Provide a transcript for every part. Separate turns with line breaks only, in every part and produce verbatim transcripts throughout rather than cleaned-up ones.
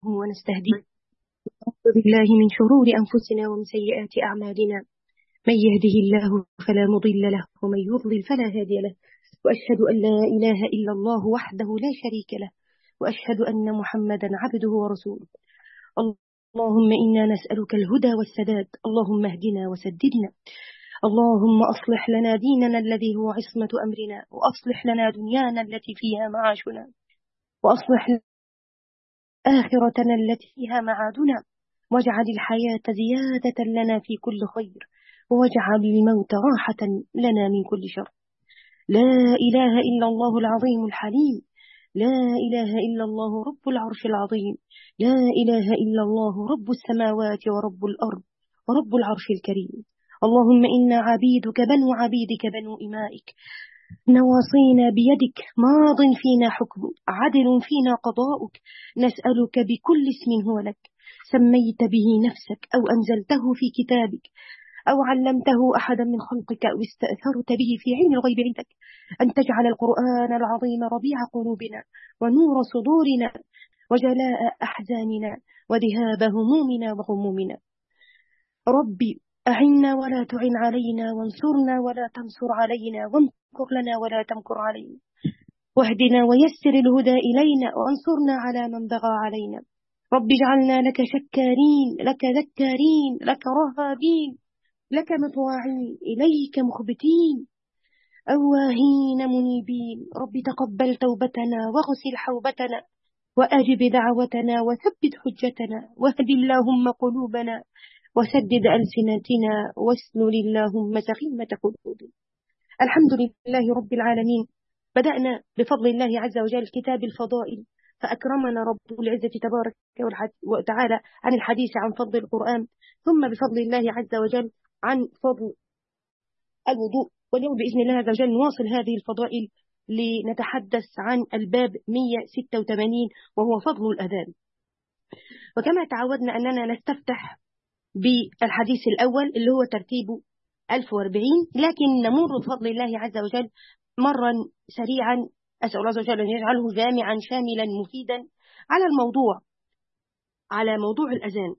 ونستهديه. نعوذ بالله من شرور أنفسنا ومن سيئات أعمالنا. من يهده الله فلا مضل له ومن يضلل فلا هادي له. وأشهد أن لا إله إلا الله وحده لا شريك له، وأشهد أن محمدا عبده ورسوله. اللهم إنا نسألك الهدى والسداد، اللهم اهدنا وسددنا، اللهم أصلح لنا ديننا الذي هو عصمة أمرنا، وأصلح لنا دنيانا التي فيها معاشنا، وأصلح آخرتنا التي فيها معادنا، واجعل الحياة زيادة لنا في كل خير، واجعل الموت راحة لنا من كل شر. لا إله إلا الله العظيم الحليم، لا إله إلا الله رب العرش العظيم، لا إله إلا الله رب السماوات ورب الأرض ورب العرش الكريم. اللهم إنا عبيدك بنو عبيدك بنو إمائك، نواصينا بيدك، ماض فينا حكمك، عدل فينا قضاؤك. نسألك بكل اسم هو لك، سميت به نفسك أو أنزلته في كتابك أو علمته أحدا من خلقك أو استأثرت به في علم الغيب عندك، أن تجعل القرآن العظيم ربيع قلوبنا ونور صدورنا وجلاء أحزاننا وذهاب همومنا وغمومنا. ربي أعنا ولا تعن علينا، وانصرنا ولا تنصر علينا، وامكر لنا ولا تمكر علينا، واهدنا ويسر الهدى إلينا، وانصرنا على من بغى علينا. رب اجعلنا لك شكارين، لك ذكارين، لك رهابين، لك مطواعين، إليك مخبتين، أواهين منيبين. رب تقبل توبتنا واغسل حوبتنا وأجب دعوتنا وثبت حجتنا، واهد اللهم قلوبنا وسدد ألسنتنا، واسلل اللهم سخيمة قلوبنا. الحمد لله رب العالمين. بدأنا بفضل الله عز وجل كتاب الفضائل، فأكرمنا رب العزة تبارك وتعالى عن الحديث عن فضل القرآن، ثم بفضل الله عز وجل عن فضل الوضوء. واليوم بإذن الله عز وجل نواصل هذه الفضائل لنتحدث عن الباب مئة وستة وثمانين وهو فضل الأذان. وكما تعودنا أننا نستفتح بالحديث الأول اللي هو ترتيبه ألف وأربعين، لكن نمر بفضل الله عز وجل مرا سريعا، أسأل الله عز وجل أن يجعله جامعا شاملا مفيدا على الموضوع، على موضوع الأذان.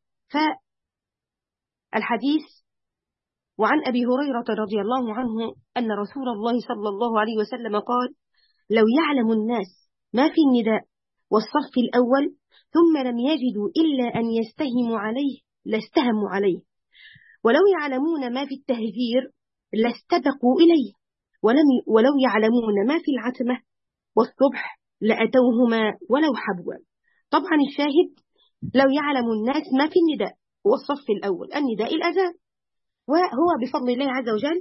فالحديث: وعن أبي هريرة رضي الله عنه أن رسول الله صلى الله عليه وسلم قال: لو يعلم الناس ما في النداء والصف الأول ثم لم يجدوا إلا أن يستهموا عليه لاستهموا عليه، ولو يعلمون ما في التهجير لاستبقوا إليه، ولم ولو يعلمون ما في العتمة والصبح لأتوهما ولو حبوا. طبعا الشاهد: لو يعلم الناس ما في النداء والصف الأول، النداء الأذان، وهو بفضل الله عز وجل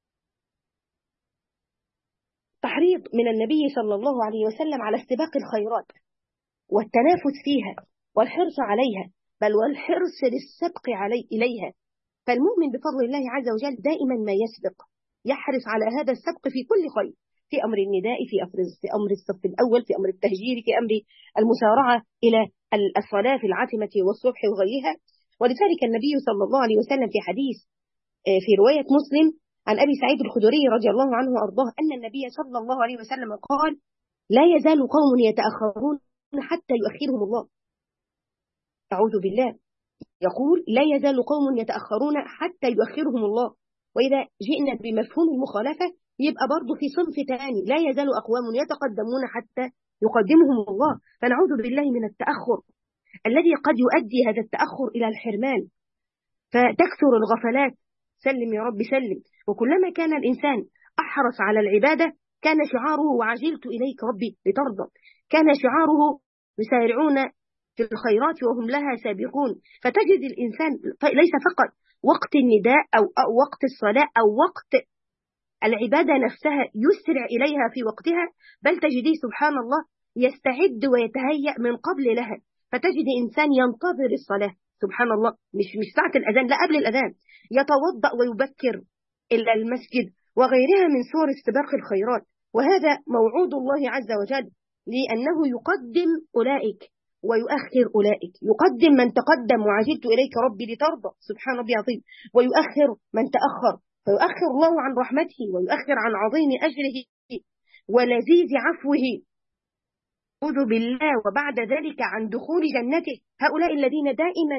تحريض من النبي صلى الله عليه وسلم على استباق الخيرات والتنافس فيها والحرص عليها، بل والحرص للسبق علي إليها. فالمؤمن بفضل الله عز وجل دائما ما يسبق، يحرص على هذا السبق في كل خير، في أمر النداء، في أمر في أمر الصف الأول، في أمر التهجير، في أمر المسارعة إلى الصلاة في العتمة والصبح وغيرها. ولذلك النبي صلى الله عليه وسلم في حديث في رواية مسلم عن أبي سعيد الخدري رضي الله عنه وأرضاه أن النبي صلى الله عليه وسلم قال: لا يزال قوم يتأخرون حتى يؤخرهم الله. أعوذ بالله. يقول: لا يزال قوم يتأخرون حتى يؤخرهم الله. وإذا جئنا بمفهوم المخالفة يبقى برضو في صنف ثاني: لا يزال أقوام يتقدمون حتى يقدمهم الله. فنعوذ بالله من التأخر الذي قد يؤدي هذا التأخر إلى الحرمان، فتكثر الغفلات. سلم يا رب سلم. وكلما كان الإنسان أحرص على العبادة كان شعاره: وعجلت إليك ربي لترضى. كان شعاره: يسارعون في الخيرات وهم لها سابقون. فتجد الإنسان ليس فقط وقت النداء أو وقت الصلاة أو وقت العبادة نفسها يسرع إليها في وقتها، بل تجديه سبحان الله يستعد ويتهيأ من قبل لها. فتجد إنسان ينتظر الصلاة سبحان الله، مش مش ساعة الأذان، لا، قبل الأذان، يتوضأ ويبكر إلى المسجد وغيرها من صور استباق الخيرات. وهذا موعود الله عز وجل، لأنه يقدم أولئك ويؤخر أولئك، يقدم من تقدم: وعجلت إليك ربي لترضى، سبحان ربي عظيم، ويؤخر من تأخر، فيؤخر الله عن رحمته ويؤخر عن عظيم أجره ولذيذ عفوه أعوذ بالله وبعد ذلك عن دخول جنته. هؤلاء الذين دائما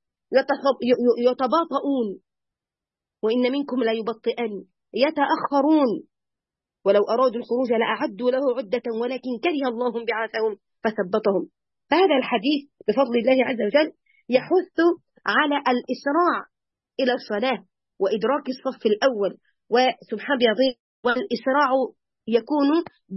يتباطؤون، وإن منكم لا يبطئن، يتأخرون، ولو أرادوا الخروج لأعدوا له عدة ولكن كره الله بعاثهم فثبطهم. فهذا الحديث بفضل الله عز وجل يحث على الإسراع إلى الصلاة وإدراك الصف الأول، وسبحان الله، والإسراع يكون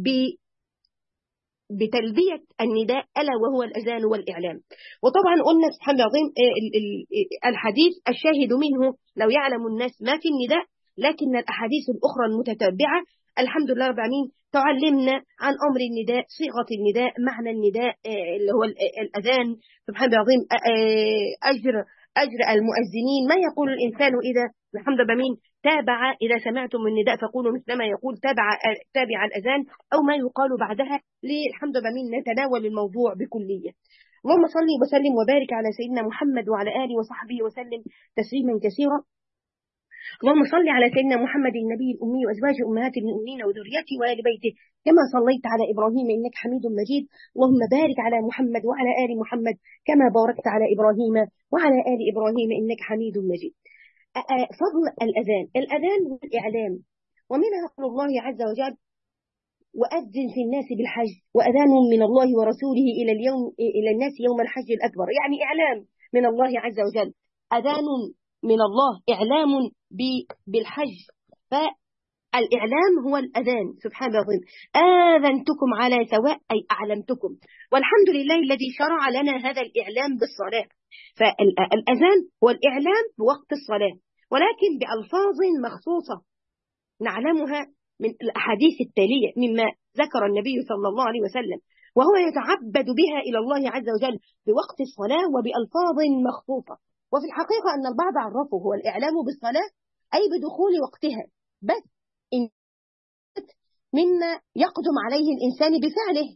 بتلبية النداء ألا وهو الأذان والإعلام. وطبعا قلنا سبحان الله العظيم الحديث الشاهد منه لو يعلم الناس ما في النداء، لكن الأحاديث الأخرى المتتابعة الحمد لله رب العالمين تعلمنا عن أمر النداء، صيغة النداء، معنى النداء اللي هو الأذان. سبحان الله العظيم أجر أجر المؤذنين، ما يقول الإنسان إذا الحمد لله العالمين تابع، إذا سمعتم النداء فقولوا مثلما يقول تابع تابع الأذان، أو ما يقال بعدها. للحمد لله العالمين نتناول الموضوع بكلية. اللهم صل وسلم وبارك على سيدنا محمد وعلى آله وصحبه وسلم تسليما كثيرا. اللهم صل على سيدنا محمد النبي الأمي وأزواجه أمهات المؤمنين وذريته وآل بيته كما صليت على إبراهيم إنك حميد مجيد. اللهم بارك على محمد وعلى آل محمد كما باركت على إبراهيم وعلى آل إبراهيم إنك حميد مجيد. فضل الأذان، الأذان والإعلام، ومنها قول الله عز وجل وأذن في الناس بالحج وأذان من الله ورسوله إلى اليوم إلى الناس يوم الحج الأكبر، يعني إعلام من الله عز وجل، أذان من الله، إعلام بالحج. فالإعلام هو الأذان. سبحان الله العظيم، آذنتكم على سواء أي أعلمتكم، والحمد لله الذي شرع لنا هذا الإعلام بالصلاة. فالأذان هو الإعلام بوقت الصلاة، ولكن بألفاظ مخصوصة نعلمها من الأحاديث التالية مما ذكر النبي صلى الله عليه وسلم، وهو يتعبد بها إلى الله عز وجل بوقت الصلاة وبألفاظ مخصوصة. وفي الحقيقة أن البعض عرفه هو الإعلام بالصلاة أي بدخول وقتها، بس إن مما يقدم عليه الإنسان بفعله.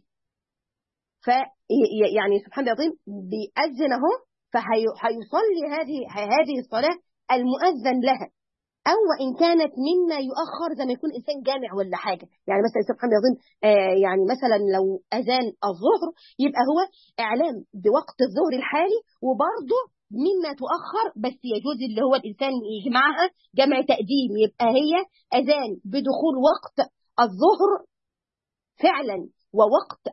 فيعني سبحان الله العظيم بيأذن اهو، فهيصلي هذه هذه الصلاة المؤذن لها، أو وإن كانت مما يؤخر زي ما يكون إنسان جامع ولا حاجة. يعني مثلا سبحان الله العظيم آه يعني مثلا لو أذان الظهر يبقى هو إعلام بوقت الظهر الحالي، وبرضه مما تؤخر بس يجوز اللي هو الإنسان يجمعها جمع تقديم، يبقى هي أذان بدخول وقت الظهر فعلا ووقت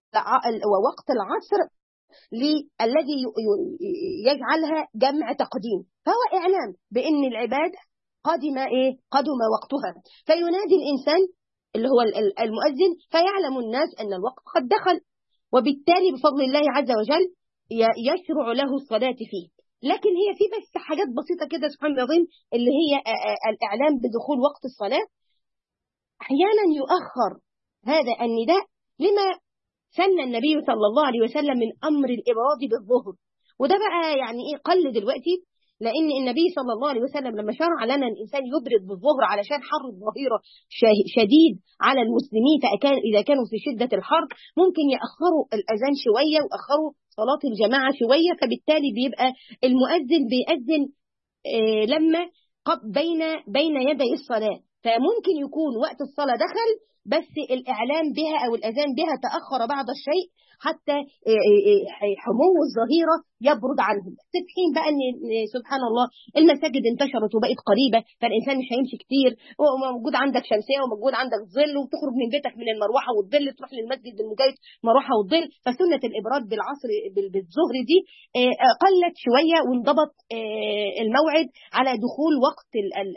ووقت العصر الذي يجعلها جمع تقديم، فهو إعلام بأن العبادة قادم إيه قدم وقتها، فينادي الإنسان اللي هو المؤذن فيعلم الناس أن الوقت قد دخل، وبالتالي بفضل الله عز وجل يشرع له الصلاة فيه. لكن هي في بس حاجات بسيطة كده سبحان الله العظيم اللي هي الإعلام بدخول وقت الصلاة. أحيانا يؤخر هذا النداء لما سن النبي صلى الله عليه وسلم من أمر الإبراج بالظهر، وده بقى يعني إيه قل دلوقتي، لأن النبي صلى الله عليه وسلم لما شرع لنا الإنسان يبرد بالظهر علشان حر الظهيرة شديد على المسلمين، فأكان إذا كانوا في شدة الحر ممكن يأخروا الأذان شوية وأخروا صلاة الجماعة شوية، فبالتالي بيبقى المؤذن بيأذن آه لما بين بين يدي الصلاة، فممكن يكون وقت الصلاة دخل بس الإعلام بها أو الأذان بها تأخر بعض الشيء حتى حمو الظهيرة يبرد عنهم. في حين بقى أن سبحان الله المساجد انتشرت وبقت قريبة، فالإنسان مش هيمشي كتير، وموجود عندك شمسية وموجود عندك ظل، وتخرج من بيتك من المروحة والظل تروح للمسجد بالمجايد مروحة والظل. فسنة الإبراد بالعصر بالظهر دي قلت شوية، وانضبط الموعد على دخول وقت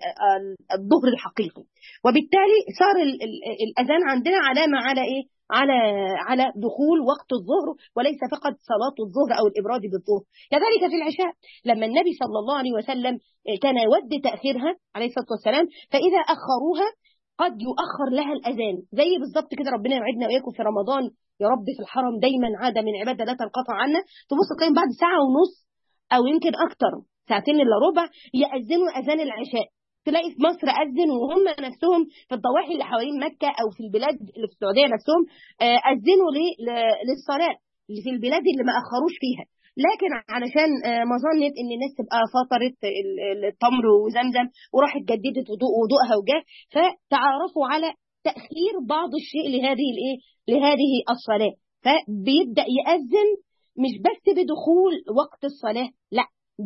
الظهر الحقيقي، وبالتالي صار الأذان عندنا علامة على إيه؟ على على دخول وقت الظهر، وليس فقط صلاة الظهر أو الإبراد بالظهر. كذلك في العشاء لما النبي صلى الله عليه وسلم كان يود تأخيرها عليه الصلاة والسلام، فإذا أخروها قد يؤخر لها الأذان، زي بالضبط كده ربنا يوعدنا وإياكم في رمضان يا رب في الحرم دايما عادة من عبادة لا تنقطع عنا، تبص تلاقي بعد ساعة ونص أو يمكن أكتر ساعتين إلا ربع يأذنوا أذان العشاء. تلاقي في مصر أذن، وهم نفسهم في الضواحي اللي حوالين مكة أو في البلاد اللي في السعودية نفسهم أذنوا للصلاة اللي في البلاد اللي ما أخروش فيها، لكن علشان مظنة إن الناس تبقى فطرت التمر وزمزم وراحت جددت وضوء وضوءها وجاه، فتعارفوا على تأخير بعض الشيء لهذه الإيه لهذه الصلاة.
فبيبدأ يأذن مش بس بدخول وقت الصلاة، لا،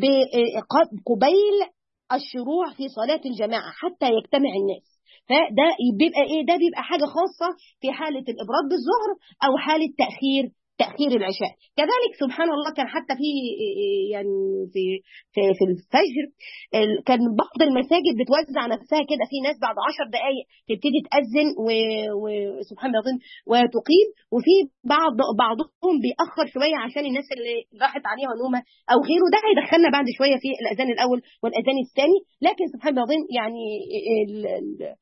قبيل الشروع في صلاة الجماعة حتى يجتمع الناس. فده بيبقى ايه؟ ده بيبقى حاجة خاصة في حالة الإبراد بالظهر أو حالة تأخير تأخير العشاء. كذلك سبحان الله كان حتى في يعني في في, في الفجر كان بعض المساجد بتوزع نفسها كده، في ناس بعد عشر دقائق تبتدي تأذن وسبحان الله وتقيم، وفي بعض بعضهم بيأخر شوية عشان الناس اللي راحت عليها نومة أو غيره. ده هيدخلنا بعد شوية في الأذان الأول والأذان الثاني. لكن سبحان الله يعني ال ال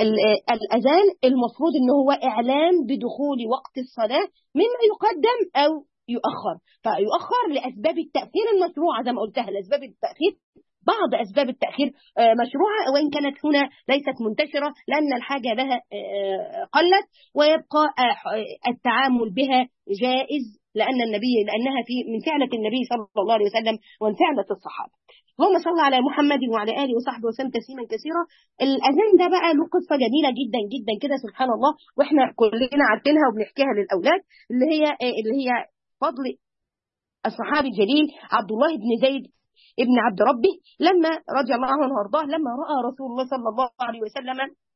الأذان المفروض إن هو إعلام بدخول وقت الصلاة، مما يقدم أو يؤخر. فيؤخر لأسباب التأخير المشروعة زي ما قلتها، لأسباب التأخير بعض أسباب التأخير مشروعة وإن كانت هنا ليست منتشرة لأن الحاجة لها قلت، ويبقى التعامل بها جائز لأن النبي لأنها في من فعلة النبي صلى الله عليه وسلم ومن فعلة الصحابة. اللهم صل على محمد وعلى آله وصحبه وسلم تسليما كثيرا. الأذان ده بقى له قصة جميلة جدا جدا كده سبحان الله، واحنا كلنا عارفينها وبنحكيها للأولاد، اللي هي اللي هي فضل الصحابي الجليل عبد الله بن زيد ابن عبد ربه، لما رضي الله عنه وارضاه، لما رأى رسول الله صلى الله عليه وسلم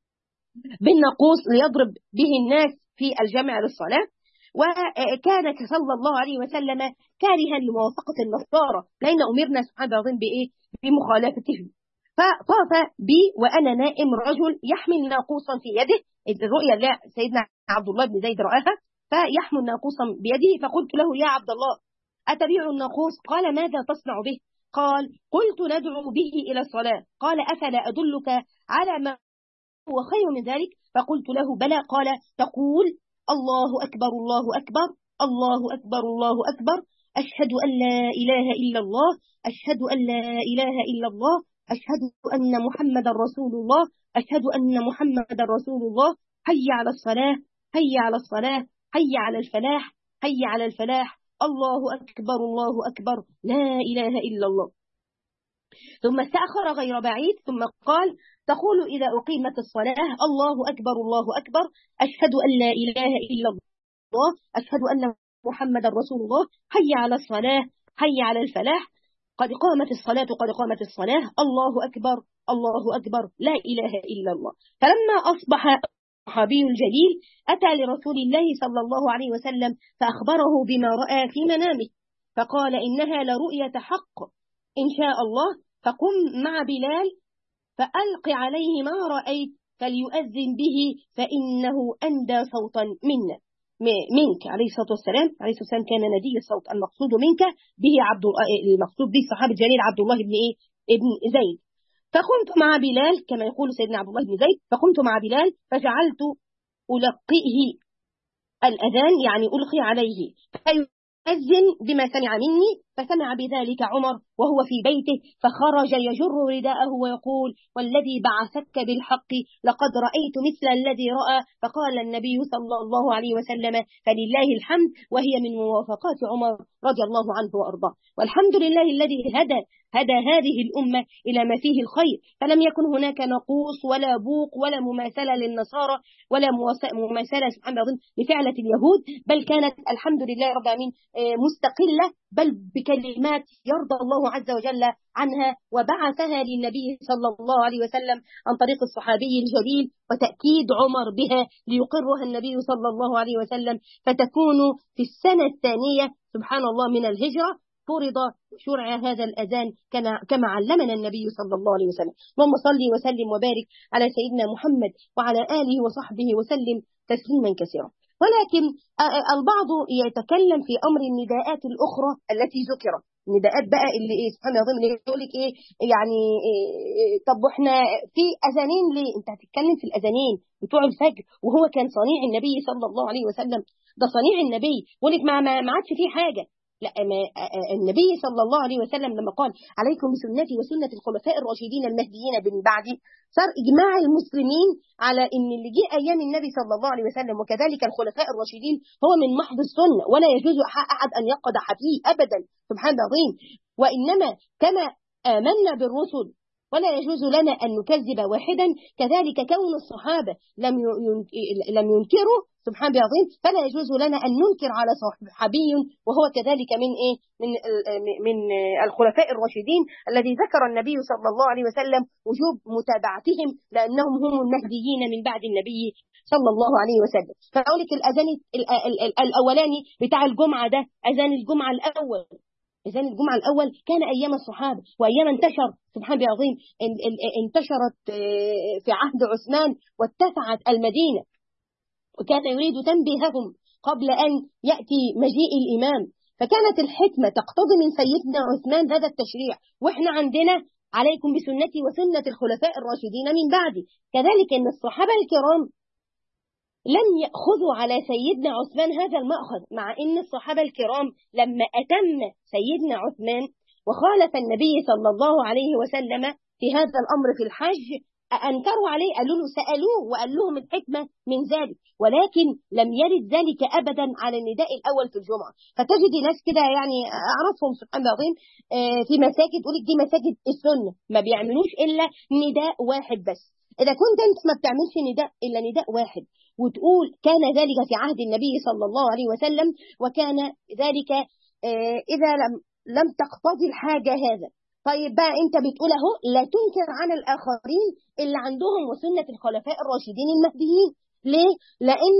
بالناقوس ليضرب به الناس في الجامع للصلاة، وكان صلى الله عليه وسلم كارها لموافقة النصارى لأن أمرنا سبحانه وتعالى بإيه؟ بمخالفتهم. فطاف بي وأنا نائم رجل يحمل ناقوسا في يده، الرؤيا اللي سيدنا عبد الله بن زيد رآها، فيحمل ناقوسا بيده، فقلت له يا عبد الله أتبيع الناقوس؟ قال ماذا تصنع به؟ قال قلت ندعو به إلى الصلاة. قال أفلا أدلك على ما هو خير من ذلك؟ فقلت له بلى. قال تقول الله أكبر الله أكبر الله أكبر الله أكبر أشهد أن لا إله إلا الله أشهد أن لا إله إلا الله أشهد أن محمد رسول الله أشهد أن محمد رسول الله حي على الصلاة حي على الصلاة حي على الفلاح حي على الفلاح الله أكبر الله أكبر لا إله إلا الله. ثم استأخر غير بعيد ثم قال تقول إذا أقيمت الصلاة الله أكبر الله أكبر أشهد أن لا إله إلا الله أشهد أن محمد رسول الله حي على الصلاة حي على الفلاح قد قامت الصلاة قد قامت الصلاة الله أكبر الله أكبر لا إله إلا الله. فلما أصبح الصحابي الجليل أتى لرسول الله صلى الله عليه وسلم فأخبره بما رأى في منامه، فقال إنها لرؤية حق إن شاء الله، فقم مع بلال فألق عليه ما رأيت فليؤذن به فإنه أندى صوتا منا منك عليه الصلاة والسلام. عليه الصلاة والسلام كان ندي الصوت، المقصود منك به عبد المقصود به الصحابي الجليل عبد الله بن إيه ابن زيد. فقمت مع بلال كما يقول سيدنا عبد الله بن زيد، فقمت مع بلال فجعلت ألقيه الأذان يعني ألقي عليه فيؤذن بما سمع مني، فسمع بذلك عمر وهو في بيته فخرج يجر رداءه ويقول والذي بعثك بالحق لقد رأيت مثل الذي رأى. فقال النبي صلى الله عليه وسلم فلله الحمد، وهي من موافقات عمر رضي الله عنه وأرضاه. والحمد لله الذي هدى هدى هذه الأمة إلى ما فيه الخير، فلم يكن هناك نقوص ولا بوق ولا مماثلة للنصارى ولا مماثلة سبحان الله لفعلة اليهود، بل كانت الحمد لله رب العالمين مستقلة بل بكلمات يرضى الله عز وجل عنها، وبعثها للنبي صلى الله عليه وسلم عن طريق الصحابي الجليل وتأكيد عمر بها ليقرها النبي صلى الله عليه وسلم، فتكون في السنة الثانية سبحان الله من الهجرة فرض شرع هذا الأذان كما علمنا النبي صلى الله عليه وسلم. اللهم صل وسلم وبارك على سيدنا محمد وعلى آله وصحبه وسلم تسليما كثيرا. ولكن البعض يتكلم في أمر النداءات الأخرى التي ذكرت، النداءات بقى اللي إيه سبحان الله اللي يقول لك إيه يعني إيه طب وإحنا في أذانين ليه؟ أنت هتتكلم في الأذانين بتوع الفجر وهو كان صنيع النبي صلى الله عليه وسلم، ده صنيع النبي، يقول لك ما ما عادش فيه حاجة. لا، ما النبي صلى الله عليه وسلم لما قال عليكم بسنتي وسنة الخلفاء الراشدين المهديين من بعدي، صار إجماع المسلمين على إن اللي جه أيام النبي صلى الله عليه وسلم وكذلك الخلفاء الراشدين هو من محض السنة، ولا يجوز أحد أن يقدح فيه أبدا سبحان الله. وإنما كما آمنا بالرسل ولا يجوز لنا أن نكذب واحدا، كذلك كون الصحابة لم لم ينكروا سبحان الله العظيم. فلا يجوز لنا أن ننكر على صحابي وهو كذلك من إيه من من الخلفاء الراشدين الذي ذكر النبي صلى الله عليه وسلم وجوب متابعتهم لأنهم هم المهديين من بعد النبي صلى الله عليه وسلم. فأقول لك الأذان الأولاني بتاع الجمعة ده أذان الجمعة الأول، أذان الجمعة الأول كان أيام الصحابة، وأيام انتشر سبحان الله العظيم انتشرت في عهد عثمان واتسعت المدينة، وكان يريد تنبيههم قبل أن يأتي مجيء الإمام. فكانت الحكمة تقتضي من سيدنا عثمان هذا التشريع، وإحنا عندنا عليكم بسنتي وسنة الخلفاء الراشدين من بعدي. كذلك أن الصحابة الكرام لم يأخذوا على سيدنا عثمان هذا المأخذ، مع أن الصحابة الكرام لما أتم سيدنا عثمان وخالف النبي صلى الله عليه وسلم في هذا الأمر في الحج أنكروا عليه، قالوا له سألوه وقال لهم الحكمة من ذلك، ولكن لم يرد ذلك أبدا على النداء الأول في الجمعة. فتجد ناس كده يعني أعرفهم سبحان الله العظيم في مساجد تقول لك دي مساجد السنة ما بيعملوش إلا نداء واحد بس. إذا كنت أنت ما بتعملش نداء إلا نداء واحد وتقول كان ذلك في عهد النبي صلى الله عليه وسلم وكان ذلك إذا لم لم تقتضي الحاجة هذا، طيب بقى أنت بتقول أهو لا تنكر عن الآخرين اللي عندهم وسنة الخلفاء الراشدين المهديين. ليه؟ لأن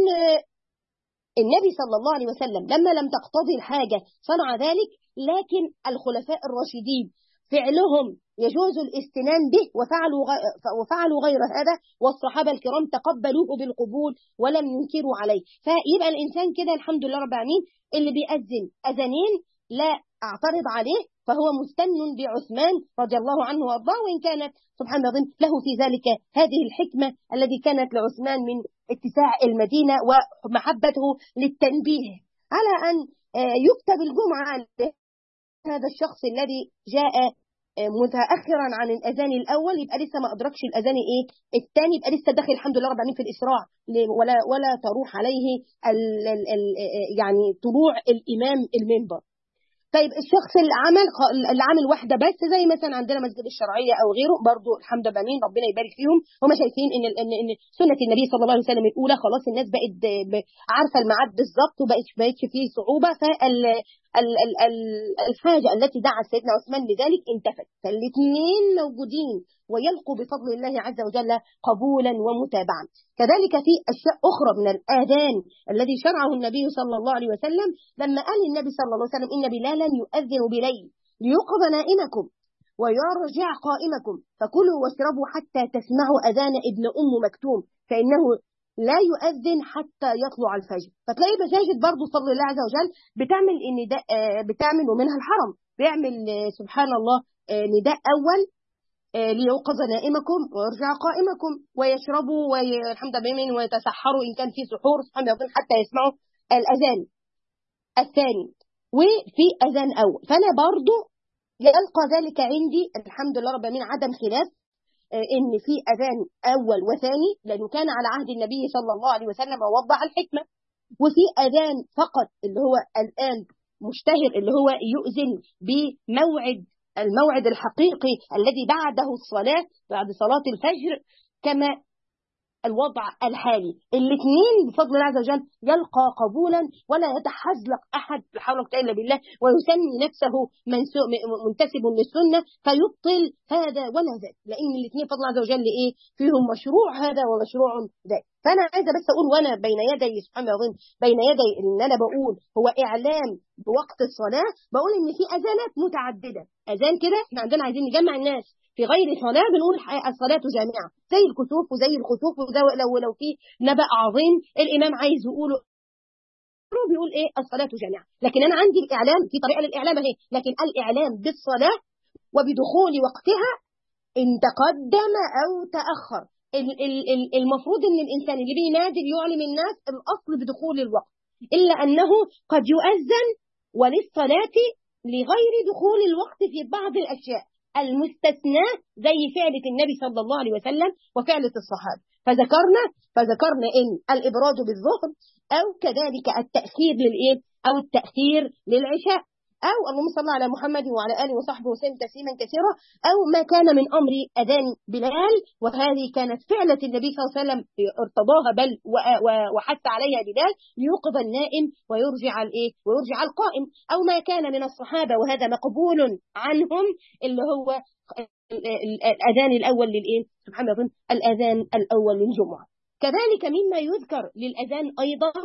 النبي صلى الله عليه وسلم لما لم تقتضي الحاجة صنع ذلك، لكن الخلفاء الراشدين فعلهم يجوز الاستنان به وفعلوا وفعلوا غير هذا، والصحابة الكرام تقبلوه بالقبول ولم ينكروا عليه. فيبقى الإنسان كده الحمد لله رب العالمين اللي بيأذن أذانين لا أعترض عليه، فهو مستن بعثمان رضي الله عنه وارضاه، وإن كانت سبحان الله له في ذلك هذه الحكمة التي كانت لعثمان من اتساع المدينة ومحبته للتنبيه على أن يكتب الجمعة هذا الشخص الذي جاء متأخرا عن الأذان الأول، يبقى لسه ما أدركش الأذان إيه الثاني، يبقى لسه داخل الحمد لله رب العالمين في الإسراع، ولا ولا تروح عليه ال ال ال يعني طلوع الإمام المنبر. طيب الشخص اللي عمل اللي عامل واحده بس زي مثلا عندنا مسجد الشرعيه او غيره، برضو الحمد لله امين ربنا يبارك فيهم، هم شايفين ان ان ان سنه النبي صلى الله عليه وسلم الاولى خلاص الناس بقت عارفه الميعاد بالظبط وبقت بقتش فيه صعوبه، فال الحاجه التي دعا سيدنا عثمان لذلك انتفت، فالاثنين موجودين ويلقوا بفضل الله عز وجل قبولا ومتابعا. كذلك في اشياء اخرى من الاذان الذي شرعه النبي صلى الله عليه وسلم، لما قال النبي صلى الله عليه وسلم ان بلالا يؤذن بليل ليوقظ نائمكم ويرجع قائمكم فكلوا واشربوا حتى تسمعوا اذان ابن ام مكتوم فانه لا يؤذن حتى يطلع الفجر. فتلاقي مساجد برضه بفضل الله عز وجل بتعمل النداء، بتعمل ومنها الحرم بيعمل سبحان الله نداء اول ليوقظ نائمكم ويرجع قائمكم ويشربوا والحمد لله ويتسحروا ان كان في سحور سبحان الله حتى يسمعوا الاذان الثاني وفي اذان اول. فانا برضو يلقى ذلك عندي الحمد لله رب العالمين عدم خلاف ان في اذان اول وثاني لانه كان على عهد النبي صلى الله عليه وسلم ووضع الحكمه، وفي اذان فقط اللي هو الان مشتهر اللي هو يؤذن بموعد الموعد الحقيقي الذي بعده الصلاة بعد صلاة الفجر كما الوضع الحالي. الاثنين بفضل الله عز وجل يلقى قبولا ولا يتحزلق أحد لا حول ولا قوة إلا بالله ويسمي نفسه منتسب للسنة فيبطل هذا ولا ذاك، لأن الاثنين بفضل الله عز وجل إيه فيهم مشروع هذا ومشروع ذاك. فأنا عايزة بس أقول وأنا بين يدي سبحان الله بين يدي إن أنا بقول هو إعلام بوقت الصلاة، بقول إن في أذانات متعددة. أذان كده إحنا عندنا عايزين نجمع الناس في غير صلاة بنقول الصلاة جامعة زي الكسوف وزي الخسوف وزي لو لو في نبأ عظيم الإمام عايز يقوله بيقول إيه الصلاة جامعة. لكن أنا عندي الإعلام في طريقة للإعلام أهي، لكن الإعلام بالصلاة وبدخول وقتها إن تقدم أو تأخر. المفروض إن الإنسان اللي بينادي يعلم الناس الأصل بدخول الوقت، إلا أنه قد يؤذن وللصلاة لغير دخول الوقت في بعض الأشياء المستثناة زي فعلة النبي صلى الله عليه وسلم وفعلة الصحابة. فذكرنا فذكرنا إن الإبراد بالظهر أو كذلك التأخير للإيه أو التأخير للعشاء أو اللهم صل على محمد وعلى آله وصحبه وسلم تسليما كثيرا، أو ما كان من أمر أذان بلال، وهذه كانت فعلة النبي صلى الله عليه وسلم ارتضاها بل وحث عليها بلال ليوقظ النائم ويرجع الايه ويرجع القائم، أو ما كان من الصحابة وهذا مقبول عنهم اللي هو الأذان الأول للإيه سبحان الله الأذان الأول للجمعة. كذلك مما يذكر للأذان أيضا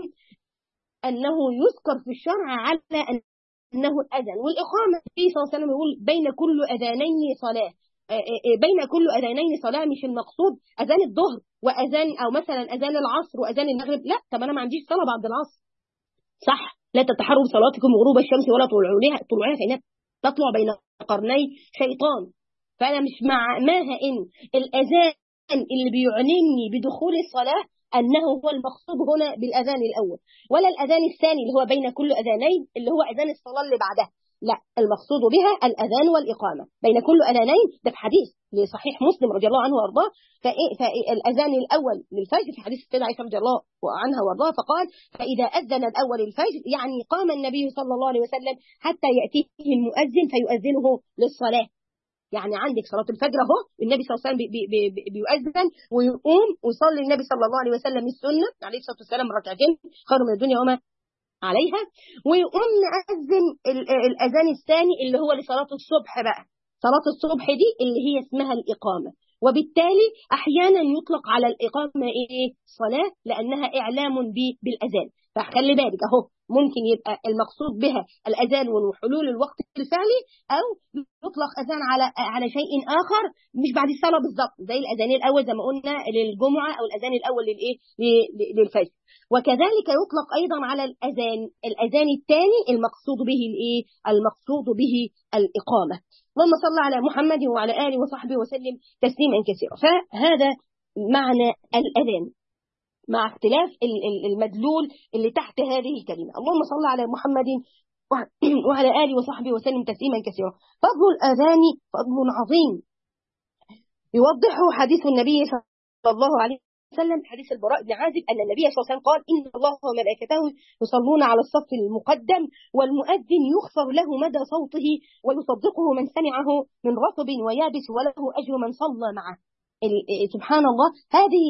أنه يذكر في الشرع على أنه الأذان والإقامة. النبي صلى الله عليه وسلم يقول بين كل أذانين صلاة، بين كل أذانين صلاة، مش المقصود أذان الظهر وأذان أو مثلا أذان العصر وأذان المغرب، لا. طب أنا ما عنديش صلاة بعد العصر، صح؟ لا تتحروا بصلاتكم غروب الشمس ولا طلوعها طلوعها فإنها تطلع بين قرني شيطان. فأنا مش معناها إن الأذان اللي بيعلمني بدخول الصلاة أنه هو المقصود هنا بالأذان الأول، ولا الأذان الثاني اللي هو بين كل أذانين اللي هو أذان الصلاة اللي بعدها، لا. المقصود بها الأذان والإقامة بين كل أذانين. ده في حديث لصحيح مسلم رضي الله عنه وأرضاه، فالأذان الأول للفجر في حديث السيدة عائشة رضي الله عنها وأرضاه، فقال فإذا أذن الأول الفجر يعني قام النبي صلى الله عليه وسلم حتى يأتيه المؤذن فيؤذنه للصلاة. يعني عندك صلاة الفجر اهو، النبي صلى الله عليه وسلم بي بي بي بيؤذن ويقوم ويصلي النبي صلى الله عليه وسلم السنة عليه الصلاة والسلام ركعتين خير من الدنيا وما عليها، ويقوم نأذن الأذان الثاني اللي هو لصلاة الصبح بقى. صلاة الصبح دي اللي هي اسمها الإقامة، وبالتالي أحيانا يطلق على الإقامة إيه صلاة لأنها إعلام بالأذان. فخلي بالك أهو، ممكن يبقى المقصود بها الأذان وحلول الوقت الفعلي، أو يطلق أذان على على شيء آخر مش بعد الصلاة بالضبط، زي الأذان الأول زي ما قلنا للجمعة أو الأذان الأول للإيه للفجر. وكذلك يطلق أيضا على الأذان الأذان الثاني المقصود به الإيه المقصود به الإقامة. اللهم صل على محمد وعلى آله وصحبه وسلم تسليما كثيرا. فهذا معنى الأذان مع اختلاف المدلول اللي تحت هذه الكلمة. اللهم صل على محمد وعلى آله وصحبه وسلم تسليما كثيرا. فضل الأذان فضل عظيم يوضحه حديث النبي صلى الله عليه وسلم، حديث البراء بن عازب أن النبي صلى الله عليه وسلم قال إن الله وملائكته يصلون على الصف المقدم والمؤذن يغفر له مدى صوته ويصدقه من سمعه من رطب ويابس وله أجر من صلى معه. سبحان الله، هذه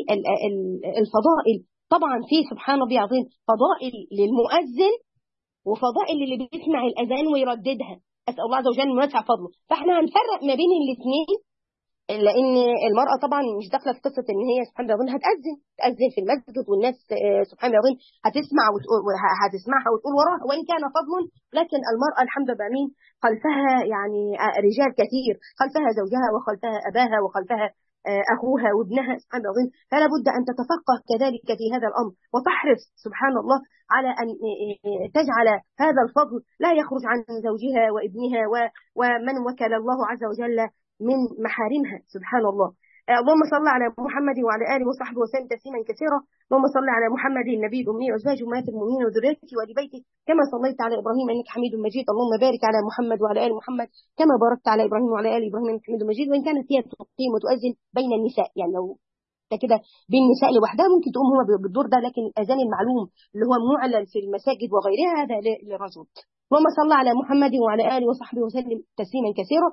الفضائل طبعا في سبحان الله عظيم فضائل للمؤذن وفضائل اللي بيسمع الأذان ويرددها. أسأل الله عز وجل أن يوسع فضله. فاحنا هنفرق ما بين الاثنين، لأن المرأة طبعا مش داخلة في قصة إن هي سبحان الله هتأذن تأذن في المسجد والناس سبحان الله هتسمع وتقول هتسمعها وتقول وراها، وإن كان فضل، لكن المرأة الحمد لله مين خلفها يعني رجال كثير، خلفها زوجها وخلفها أباها وخلفها أخوها وابنها سبحان الله، فلا بد أن تتفقه كذلك في هذا الأمر وتحرص سبحان الله على أن تجعل هذا الفضل لا يخرج عن زوجها وابنها ومن وكل الله عز وجل من محارمها سبحان الله. اللهم صل على محمد وعلى آله وصحبه وسلم تسليما كثيرا. اللهم صل على محمد النبي الأمي وأزواجه أمهات المؤمنين وذريته وآل بيته كما صليت على إبراهيم إنك حميد مجيد. اللهم بارك على محمد وعلى آل محمد كما باركت على إبراهيم وعلى آل إبراهيم إنك حميد مجيد. وإن كانت هي تقيم وتؤذن بين النساء، يعني لو ده كده بين النساء لوحدها ممكن تقوم هو بالدور ده، لكن الأذان المعلوم اللي هو معلن في المساجد وغيرها هذا للرجل. اللهم صل على محمد وعلى آله وصحبه وسلم تسليما كثيرا.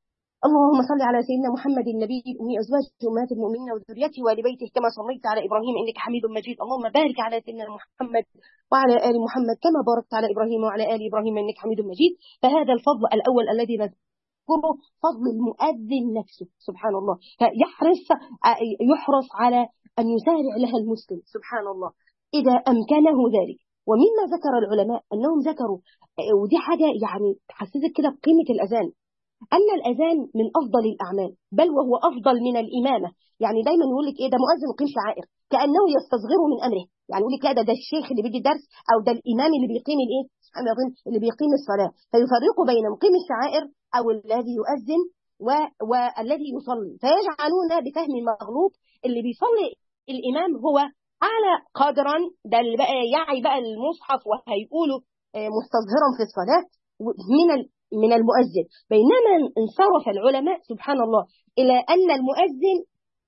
اللهم صل على سيدنا محمد النبي الأمي أزواجه أمهات المؤمنين وذريته وآل بيته كما صليت على إبراهيم إنك حميد مجيد. اللهم بارك على سيدنا محمد وعلى آل محمد كما باركت على إبراهيم وعلى آل إبراهيم إنك حميد مجيد. فهذا الفضل الأول الذي نذكره فضل المؤذن نفسه سبحان الله، يحرص يحرص على أن يسارع لها المسلم سبحان الله إذا أمكنه ذلك. ومما ذكر العلماء أنهم ذكروا، ودي حاجة يعني تحسسك كده بقيمة الأذان، أن الأذان من أفضل الأعمال بل وهو أفضل من الإمامة. يعني دايما يقول لك إيه ده مؤذن يقيم شعائر كأنه يستصغره من أمره، يعني يقول لك لا ده ده الشيخ اللي بيدي درس أو ده الإمام اللي بيقيم الإيه اللي بيقيم الصلاة، فيفرقوا بين مقيم الشعائر أو الذي يؤذن و... والذي يصلي، فيجعلون بفهم مغلوط اللي بيصلي الإمام هو أعلى قدرا، ده اللي بقى يعي بقى المصحف وهيقوله مستظهرا في الصلاة من ال... من المؤذن. بينما انصرف العلماء سبحان الله إلى أن المؤذن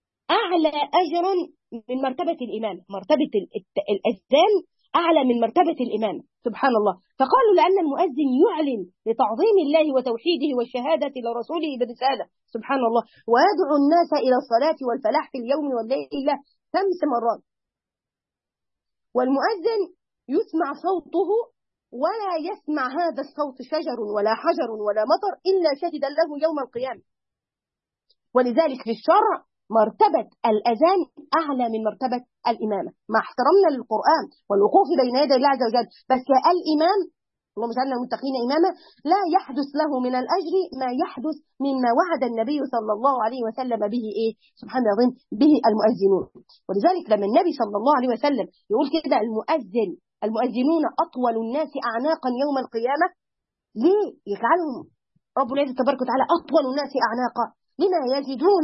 أعلى أجرا من مرتبة الإمام، مرتبة الأذان أعلى من مرتبة الإمام. سبحان الله. فقالوا لأن المؤذن يعلن لتعظيم الله وتوحيده والشهادة لرسوله بالرسالة سبحان الله، ويدعو الناس إلى الصلاة والفلاح في اليوم والليلة خمس مرات. والمؤذن يسمع صوته ولا يسمع هذا الصوت شجر ولا حجر ولا مطر إلا شهد له يوم القيامة. ولذلك في الشرع مرتبة الأذان أعلى من مرتبة الإمامة، مع احترامنا للقرآن والوقوف بين يدي الله عز وجل، بس الإمام اللهم اجعلنا المتقين إماما لا يحدث له من الأجر ما يحدث مما وعد النبي صلى الله عليه وسلم به إيه سبحان الله به المؤذنون. ولذلك لما النبي صلى الله عليه وسلم يقول كده المؤذن المؤذنون أطول الناس أعناقا يوم القيامة، ليه يجعلهم رب العزة تبارك وتعالى أطول الناس أعناقا؟ لما يجدون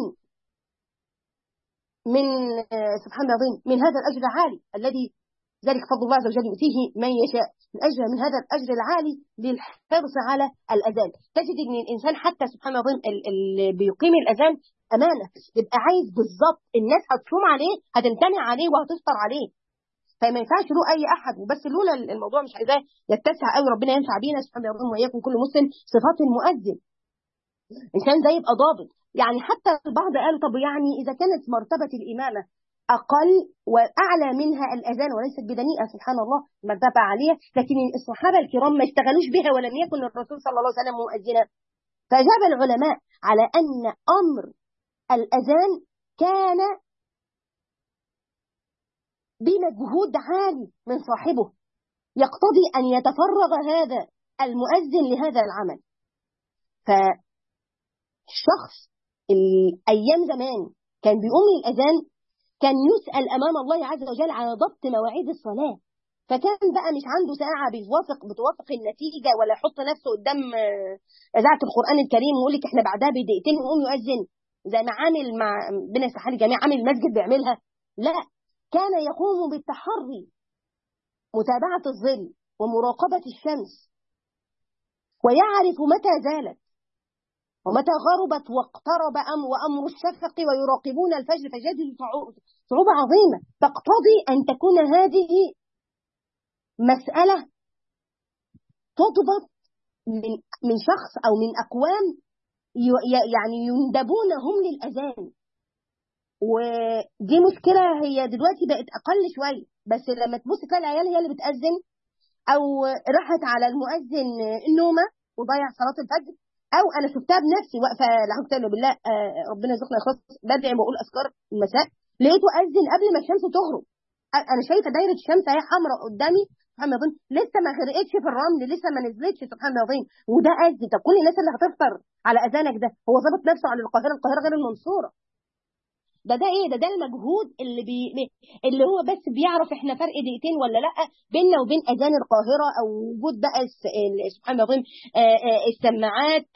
من سبحان الله من هذا الأجر العالي الذي ذلك فضل الله عز وجل يؤتيه من يشاء، الأجر من هذا الأجر العالي للحرص على الأذان. تجد أن الإنسان حتى سبحان الله اللي بيقيم الأذان أمانة، يبقى عايز بالظبط الناس هتصوم عليه هتمتنع عليه وهتفطر عليه، فما ينفعش له أي أحد. وبس لولا الموضوع مش عايزاه يتسع قوي، ربنا ينفع بينا سبحان الله وإياكم كل مسلم صفات المؤذن. إنسان ده يبقى ضابط، يعني حتى البعض قال طب يعني إذا كانت مرتبة الإمامة أقل وأعلى منها الأذان وليست بدنيئة سبحان الله مرتبة عالية، لكن الصحابة الكرام ما اشتغلوش بها ولم يكن الرسول صلى الله عليه وسلم مؤذنا. فأجاب العلماء على أن أمر الأذان كان بمجهود عالي من صاحبه يقتضي أن يتفرغ هذا المؤذن لهذا العمل. فالشخص الأيام زمان كان بيقوم الأذان كان يسأل أمام الله عز وجل على ضبط مواعيد الصلاة، فكان بقى مش عنده ساعة بيوافق بتوافق النتيجة ولا يحط نفسه قدام إذاعة القرآن الكريم ويقول لك إحنا بعدها بدقيقتين نقوم يؤذن زي ما عامل مع بنا السحالي جميع عامل المسجد بيعملها. لا، كان يقوم بالتحري متابعة الظل ومراقبة الشمس، ويعرف متى زالت ومتى غربت واقترب أمر وأمر الشفق ويراقبون الفجر، فجد صعوبة عظيمة تقتضي أن تكون هذه مسألة تضبط من من شخص أو من أقوام يعني يندبون هم للأذان. ودي مشكلة هي دلوقتي بقت أقل شوية، بس لما تبص تلاقي العيال هي اللي بتأذن أو راحت على المؤذن النومة وضيع صلاة الفجر، او انا شفتها بنفسي واقفه الحمد لله بالله آه ربنا يرزقنا اخلاص بدعي بقول اذكار المساء لقيته اذن قبل ما الشمس تغرب. انا شايفه دايره الشمس اهي حمراء قدامي سبحان الله لسه ما غرقتش في الرمل لسه ما نزلتش سبحان الله، وده اذن. طب كل الناس اللي هتفطر على اذانك ده هو ظابط نفسه على القاهره، القاهره غير المنصوره. ده ده ايه ده ده المجهود اللي بي اللي هو بس بيعرف احنا فرق دقيقتين ولا لا بيننا وبين اذان القاهره، او وجود بقى سبحان الله السماعات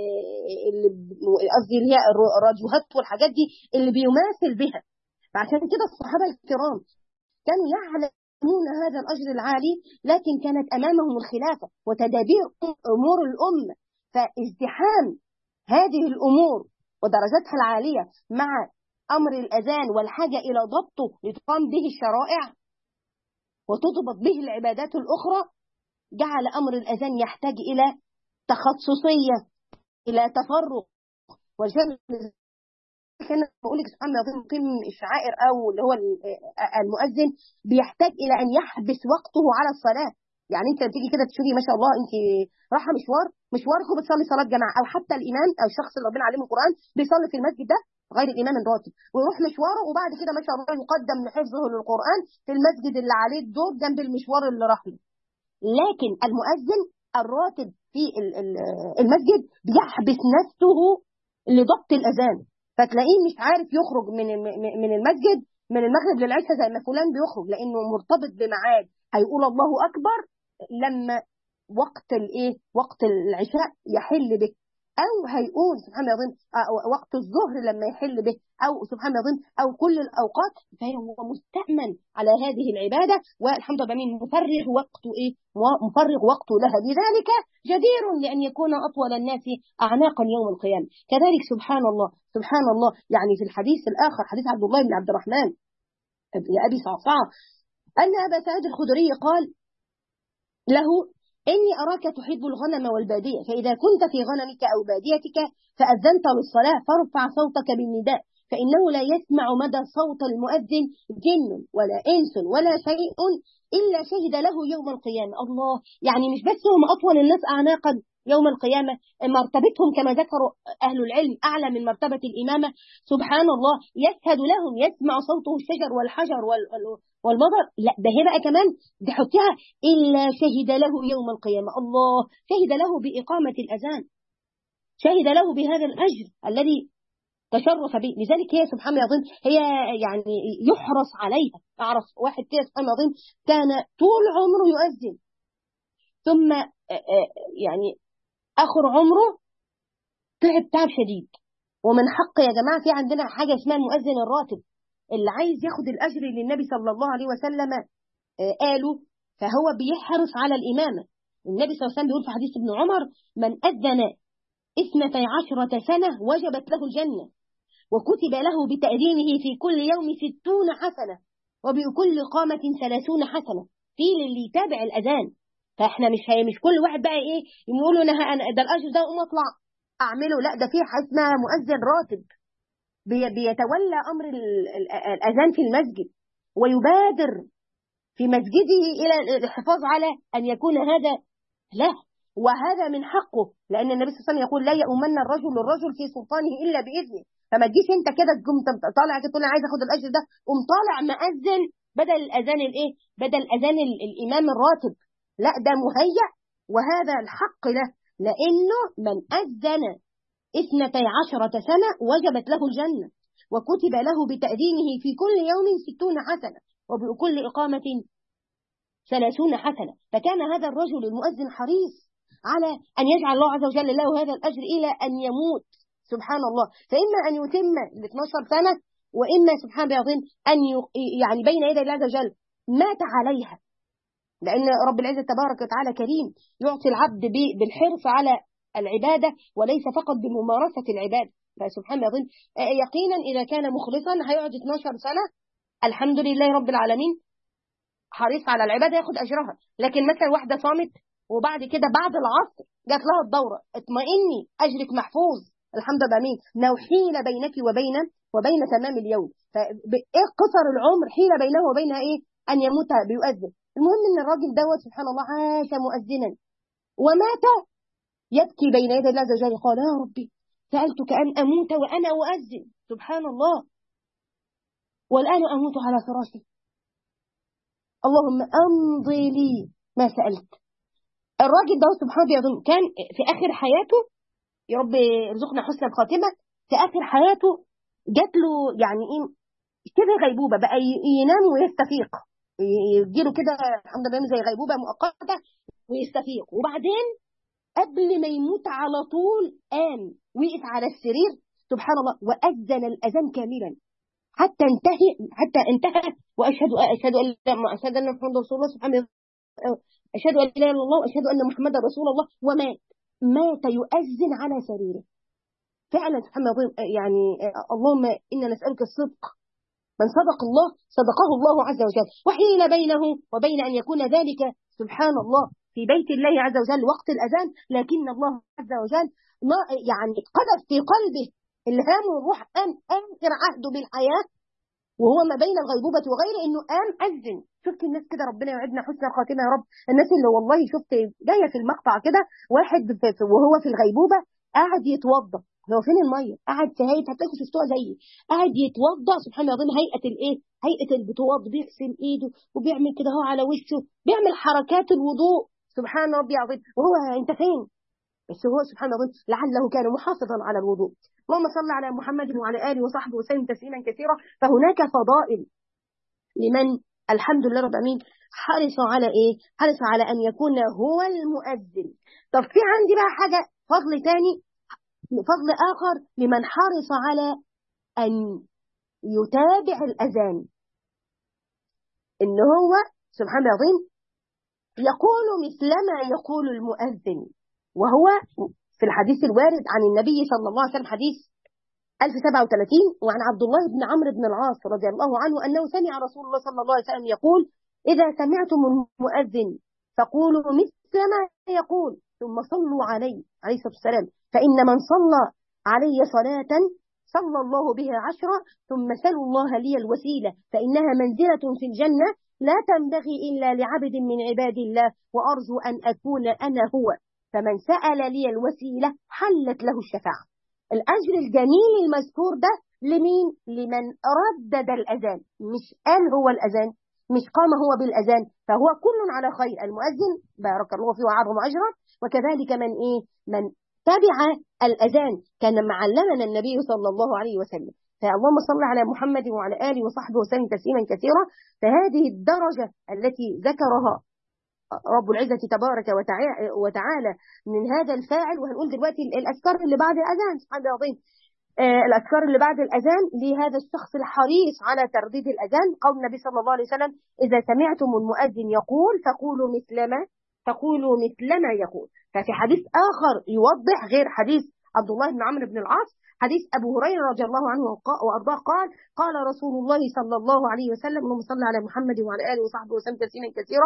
قصدي اللي هي الراديوهات والحاجات دي اللي بيماثل بها. فعشان كده الصحابه الكرام كانوا يعلمون هذا الاجر العالي، لكن كانت امامهم الخلافه وتدابير امور الامه، فازدحام هذه الامور ودرجاتها العاليه مع أمر الأذان والحاجة إلى ضبطه لتقام به الشرائع وتضبط به العبادات الأخرى جعل أمر الأذان يحتاج إلى تخصصية إلى تفرق. والجمع كان بقول لك سبحان الله مقيم الشعائر أو اللي هو المؤذن بيحتاج إلى أن يحبس وقته على الصلاة. يعني أنت تيجي كده تشوفي ما شاء الله أنت رايحة مشوار مشوارك وبتصلي صلاة جماعة، أو حتى الإمام أو الشخص اللي ربنا علمه القرآن بيصلي في المسجد ده غير الإمام الراتب ويروح مشواره، وبعد كده ما شاء الله يقدم لحفظه للقرآن في المسجد اللي عليه الدور جنب المشوار اللي راح له. لكن المؤذن الراتب في المسجد بيحبس نفسه لضبط الأذان، فتلاقيه مش عارف يخرج من من المسجد من المغرب للعشاء زي ما فلان بيخرج، لأنه مرتبط بميعاد هيقول الله أكبر لما وقت الايه وقت العشاء يحل به، او هيقول سبحان الله وقت الظهر لما يحل به، او سبحان الله او كل الاوقات، فهو مستأمن على هذه العباده والحمد لله من مفرغ وقته ايه مفرغ وقته لها، لذلك جدير لان يكون اطول الناس اعناقا يوم القيامه. كذلك سبحان الله سبحان الله يعني في الحديث الاخر حديث عبد الله بن عبد الرحمن ابن ابي صعصعه ان ابا سعيد الخدري قال له إني أراك تحب الغنم والبادية، فإذا كنت في غنمك أو باديتك فأذنت للصلاة فارفع صوتك بالنداء، فإنه لا يسمع مدى صوت المؤذن جن ولا إنس ولا شيء إلا شهد له يوم القيامة. الله، يعني مش بس هم أطول الناس أعناقا يوم القيامة، مرتبتهم كما ذكروا أهل العلم أعلى من مرتبة الإمامة. سبحان الله، يشهد لهم، يسمع صوته الشجر والحجر والمطر. لا، ده هي بقى كمان تحطها إلا شهد له يوم القيامة. الله، شهد له بإقامة الأذان، شهد له بهذا الأجر الذي تشرف به. لذلك هي سبحان الله العظيم هي يعني يحرص عليها. أعرف واحد كده سبحان الله العظيم كان طول عمره يؤذن، ثم يعني آخر عمره تعب تعب شديد. ومن حق يا جماعة في عندنا حاجة اسمها المؤذن الراتب، اللي عايز ياخد الأجر اللي النبي صلى الله عليه وسلم قاله فهو بيحرص على الإمامة. النبي صلى الله عليه وسلم بيقول في حديث ابن عمر: من أذن اثنتي عشرة سنة وجبت له الجنة، وكتب له بتأذينه في كل يوم ستون حسنة، وبكل قامة ثلاثون حسنة. في اللي يتابع الأذان. فاحنا مش هي مش كل واحد بقى ايه يقول له انا ده الأجر ده اقوم اطلع اعمله، لا، ده في حاجه اسمها مؤذن راتب بيتولى امر الاذان في المسجد، ويبادر في مسجده الى الحفاظ على ان يكون هذا له، وهذا من حقه، لان النبي صلى الله عليه وسلم يقول: لا يؤمن الرجل الرجل في سلطانه الا باذنه. فما تجيش انت كده تقوم طالع كده تقول انا عايز اخد الاجر ده، قوم طالع مأذن بدل الاذان الايه بدل اذان الامام الراتب. لا، ده مهيأ وهذا الحق له، لانه من اذن اثنتي عشرة سنة وجبت له الجنة، وكتب له بتأذينه في كل يوم ستون حسنة، وبكل إقامة ثلاثون حسنة. فكان هذا الرجل المؤذن حريص على أن يجعل الله عز وجل له هذا الأجر إلى أن يموت. سبحان الله، فإما أن يتم ال اثنتي سنة، وإما سبحان الله العظيم أن يعني بين يدي الله عز وجل مات عليها، لأن رب العزة تبارك وتعالى كريم يعطي العبد بالحرص على العبادة وليس فقط بممارسة العبادة. فسبحان الله العظيم يقينا إذا كان مخلصا هيقعد اثنتي سنة الحمد لله رب العالمين حريص على العبادة ياخد أجرها. لكن مثلا واحدة صامت وبعد كده بعد العصر جات لها الدورة، اطمئني أجرك محفوظ الحمد لله مين لو حيل بينك وبين وبين تمام اليوم. فإيه قصر العمر حيل بينه وبينها إيه أن يموت بيؤذن. المهم إن الراجل دوت سبحان الله عاش مؤذنا ومات يبكي بين يدي الله عز وجل، قال: يا ربي سألتك أن أموت وأنا أؤذن، سبحان الله، والآن أموت على فراشي، اللهم أمضي لي ما سألت. الراجل ده سبحان الله كان في آخر حياته، يا رب يرزقنا حسن الخاتمة، في آخر حياته جات له يعني إيه كده غيبوبة، بقى ينام ويستفيق، يجيله كده الحمد لله زي غيبوبة مؤقتة ويستفيق. وبعدين قبل ما يموت على طول قام وقف على السرير سبحان الله وأذن الأذان كاملا حتى انتهى حتى انتهى وأشهد أشهد أن أشهد أن محمد رسول الله سبحانه أشهد أن لا إله إلا الله وأشهد أن محمد رسول الله، ومات مات يؤذن على سريره. فعلا سبحان الله يعني اللهم إنا نسألك الصدق، من صدق الله صدقه الله عز وجل. وحيل بينه وبين أن يكون ذلك سبحان الله في بيت الله عز وجل وقت الأذان، لكن الله عز وجل ما يعني قذف في قلبه الهام والروح، أن آخر عهده بالحياة وهو ما بين الغيبوبة وغيره إنه قام أذن. شفت الناس كده، ربنا يوعدنا حسن الخاتمة يا رب. الناس اللي والله شفت جاية في المقطع كده واحد وهو في الغيبوبة قاعد يتوضى، هو فين المية؟ قاعد في هيئة هتلاقوا شفتوها زيي، قاعد يتوضى سبحان الله العظيم هيئة الايه؟ هيئة البتوض، بيغسل ايده وبيعمل كده هو على وشه، بيعمل حركات الوضوء سبحان ربي العظيم، وهو انت فين؟ بس هو سبحان الله لعله كان محافظا على الوضوء. اللهم صل على محمد وعلى اله وصحبه وسلم تسليما كثيرا. فهناك فضائل لمن الحمد لله رب العالمين حرص على ايه؟ حرص على ان يكون هو المؤذن. طب في عندي بقى حاجه فضل ثاني، فضل آخر لمن حرص على أن يتابع الأذان، إن هو سبحان الله العظيم يقول مثلما يقول المؤذن. وهو في الحديث الوارد عن النبي صلى الله عليه وسلم حديث ألف وسبعة وثلاثين وعن عبد الله بن عمرو بن العاص رضي الله عنه أنه سمع رسول الله صلى الله عليه وسلم يقول: إذا سمعتم المؤذن فقولوا مثل ما يقول ثم صلوا عليه عليه الصلاة والسلام، فإن من صلى علي صلاة صلى الله بها عشرة، ثم سلوا الله لي الوسيلة فإنها منزلة في الجنة لا تنبغي إلا لعبد من عباد الله، وأرجو أن أكون أنا هو، فمن سأل لي الوسيلة حلت له الشفاعة. الأجر الجميل المذكور ده لمين؟ لمن ردد الأذان، مش قال هو الأذان، مش قام هو بالأذان، فهو كل على خير. المؤذن بارك الله فيه وعظم أجره، وكذلك من إيه؟ من تبع الأذان كان معلمنا النبي صلى الله عليه وسلم. فاللهم صل على محمد وعلى آله وصحبه وسلم تسليما كثيرا. فهذه الدرجة التي ذكرها رب العزة تبارك وتعالى من هذا الفاعل. وهنقول دلوقتي الأذكار اللي بعد الأذان، سبحان الله العظيم، آه الأذكار اللي بعد الأذان لهذا الشخص الحريص على ترديد الأذان. قول النبي صلى الله عليه وسلم: إذا سمعتم المؤذن يقول فقولوا مثل ما فقولوا مثل ما يقول. ففي حديث آخر يوضح غير حديث عبد الله بن عمرو بن العاص، حديث أبو هريرة رضي الله عنه وأرضاه قال: قال رسول الله صلى الله عليه وسلم، اللهم صل على محمد وعلى آله وصحبه وسلم تسليما كثيرا: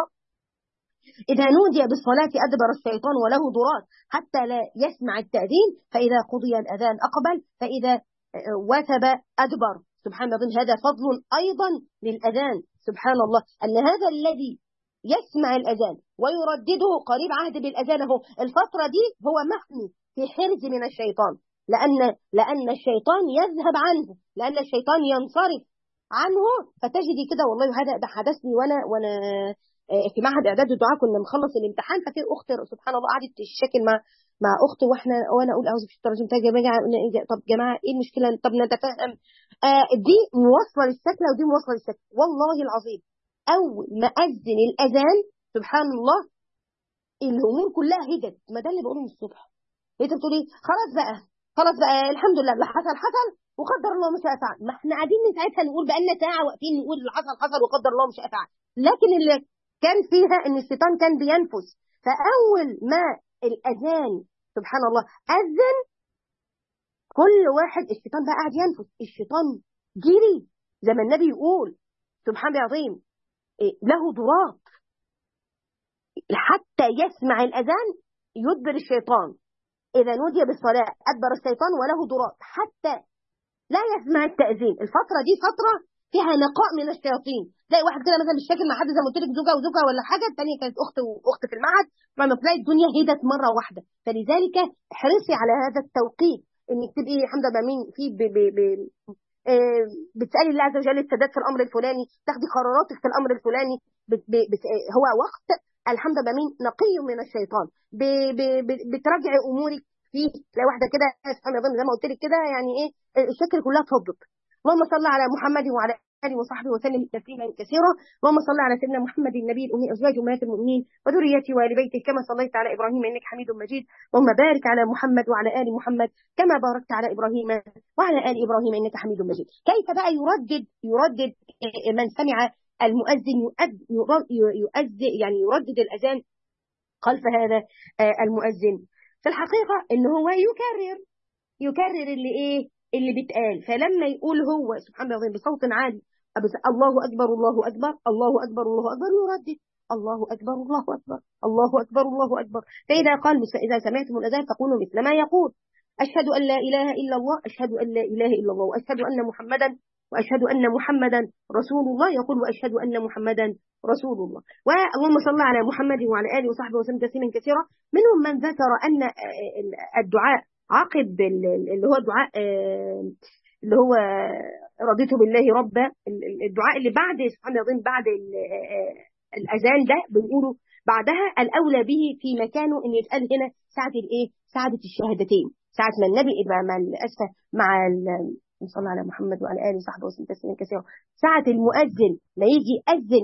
إذا نودي بالصلاة أدبر الشيطان وله ضرات حتى لا يسمع التأذين، فإذا قضي الأذان أقبل، فإذا وثب أدبر. سبحان الله، هذا فضل أيضا للأذان. سبحان الله أن هذا الذي يسمع الأذان ويردده قريب عهد بالأذان، هو الفترة دي هو محمي في حرز من الشيطان، لأن لأن الشيطان يذهب عنه، لأن الشيطان ينصرف عنه. فتجدي كده، والله هذا ده حدثني وأنا وأنا في معهد اعداد الدعاء، كنا بنخلص الامتحان، ففي اخت سبحان الله قعدت تشكل مع مع اخت، واحنا وانا اقول اعوذ بالله الرجيم، يا جماعه طب جماعه ايه المشكله، طب نتفاهم. آه دي موصله للشكل ودي موصله للشكل. والله العظيم اول ما اذن الاذان سبحان الله الامور كلها هدت. ما ده اللي بقوله من الصبح. انت بتقولي خلاص بقى خلاص بقى الحمد لله اللي حصل حصل وقدر الله ما شاء فعل. ما احنا قاعدين ساعتها نقول بقالنا ساعه واقفين نقول اللي حصل حصل وقدر الله ما شاء فعل، لكن اللي كان فيها ان الشيطان كان بينفس. فاول ما الاذان سبحان الله اذن كل واحد الشيطان بقى قاعد ينفس، الشيطان جري زي ما النبي يقول سبحان الله العظيم له ضراب حتى يسمع الاذان يدبر الشيطان. اذا نودي بالصلاه ادبر الشيطان وله ضراب حتى لا يسمع التأذين. الفتره دي فتره فيها نقاء من الشياطين. تلاقي واحد كده مثلا مش فاكر مع حد زي ما قلت لك زوجها وزوجها ولا حاجه، الثانيه كانت اخت واخت في المعهد، لما تلاقي الدنيا هدت مره واحده. فلذلك احرصي على هذا التوقيت، انك تبقي حمد مين في ب ب ب آه بتسالي الله عز وجل السداد في الامر الفلاني، تاخدي قراراتك في الامر الفلاني. بت ب بت هو وقت الحمد مين نقي من الشيطان. ب ب ب بتراجعي امورك فيه. تلاقي واحده كده سبحان الله زي ما قلت لك كده، يعني ايه الشكل كلها اتفضت. اللهم صل على محمد وعلى آله وصحبه وسلم تسليما كثيرا. اللهم صل على سيدنا محمد النبي الأمي أزواج أمهات المؤمنين وذريته وآل بيته كما صليت على إبراهيم إنك حميد مجيد. اللهم بارك على محمد وعلى آل محمد كما باركت على إبراهيم وعلى آل إبراهيم إنك حميد مجيد. كيف بقى يردد يردد من سمع المؤذن يؤذن يعني يردد الأذان خلف هذا المؤذن؟ في الحقيقة إن هو يكرر يكرر اللي إيه اللي بيتقال. فلما يقول هو سبحان الله بصوت عالي الله أكبر الله أكبر الله أكبر الله أكبر يردد الله أكبر الله أكبر الله أكبر الله أكبر. فإذا قال إذا سمعتم الأذان فقولوا مثل ما يقول: أشهد أن لا إله إلا الله أشهد أن لا إله إلا الله وأشهد أن محمدا وأشهد أن محمدا رسول الله. يقول وأشهد أن محمدا رسول الله. واللهم صل على محمد وعلى آله وصحبه وسلم تسليما كثيرا. منهم من ذكر أن الدعاء عقب اللي هو دعاء اللي هو رضيت بالله ربا، الدعاء اللي بعد سبحان الله بعد الأذان ده بنقوله بعدها الأولى به في مكانه إن يتقال هنا ساعة الإيه؟ ساعة الشهادتين، ساعة ما النبي مع الأسفة مع صلى على محمد وعلى آله وصحبه وسلم تسليما كثيرا. ساعة المؤذن لا يجي يأذن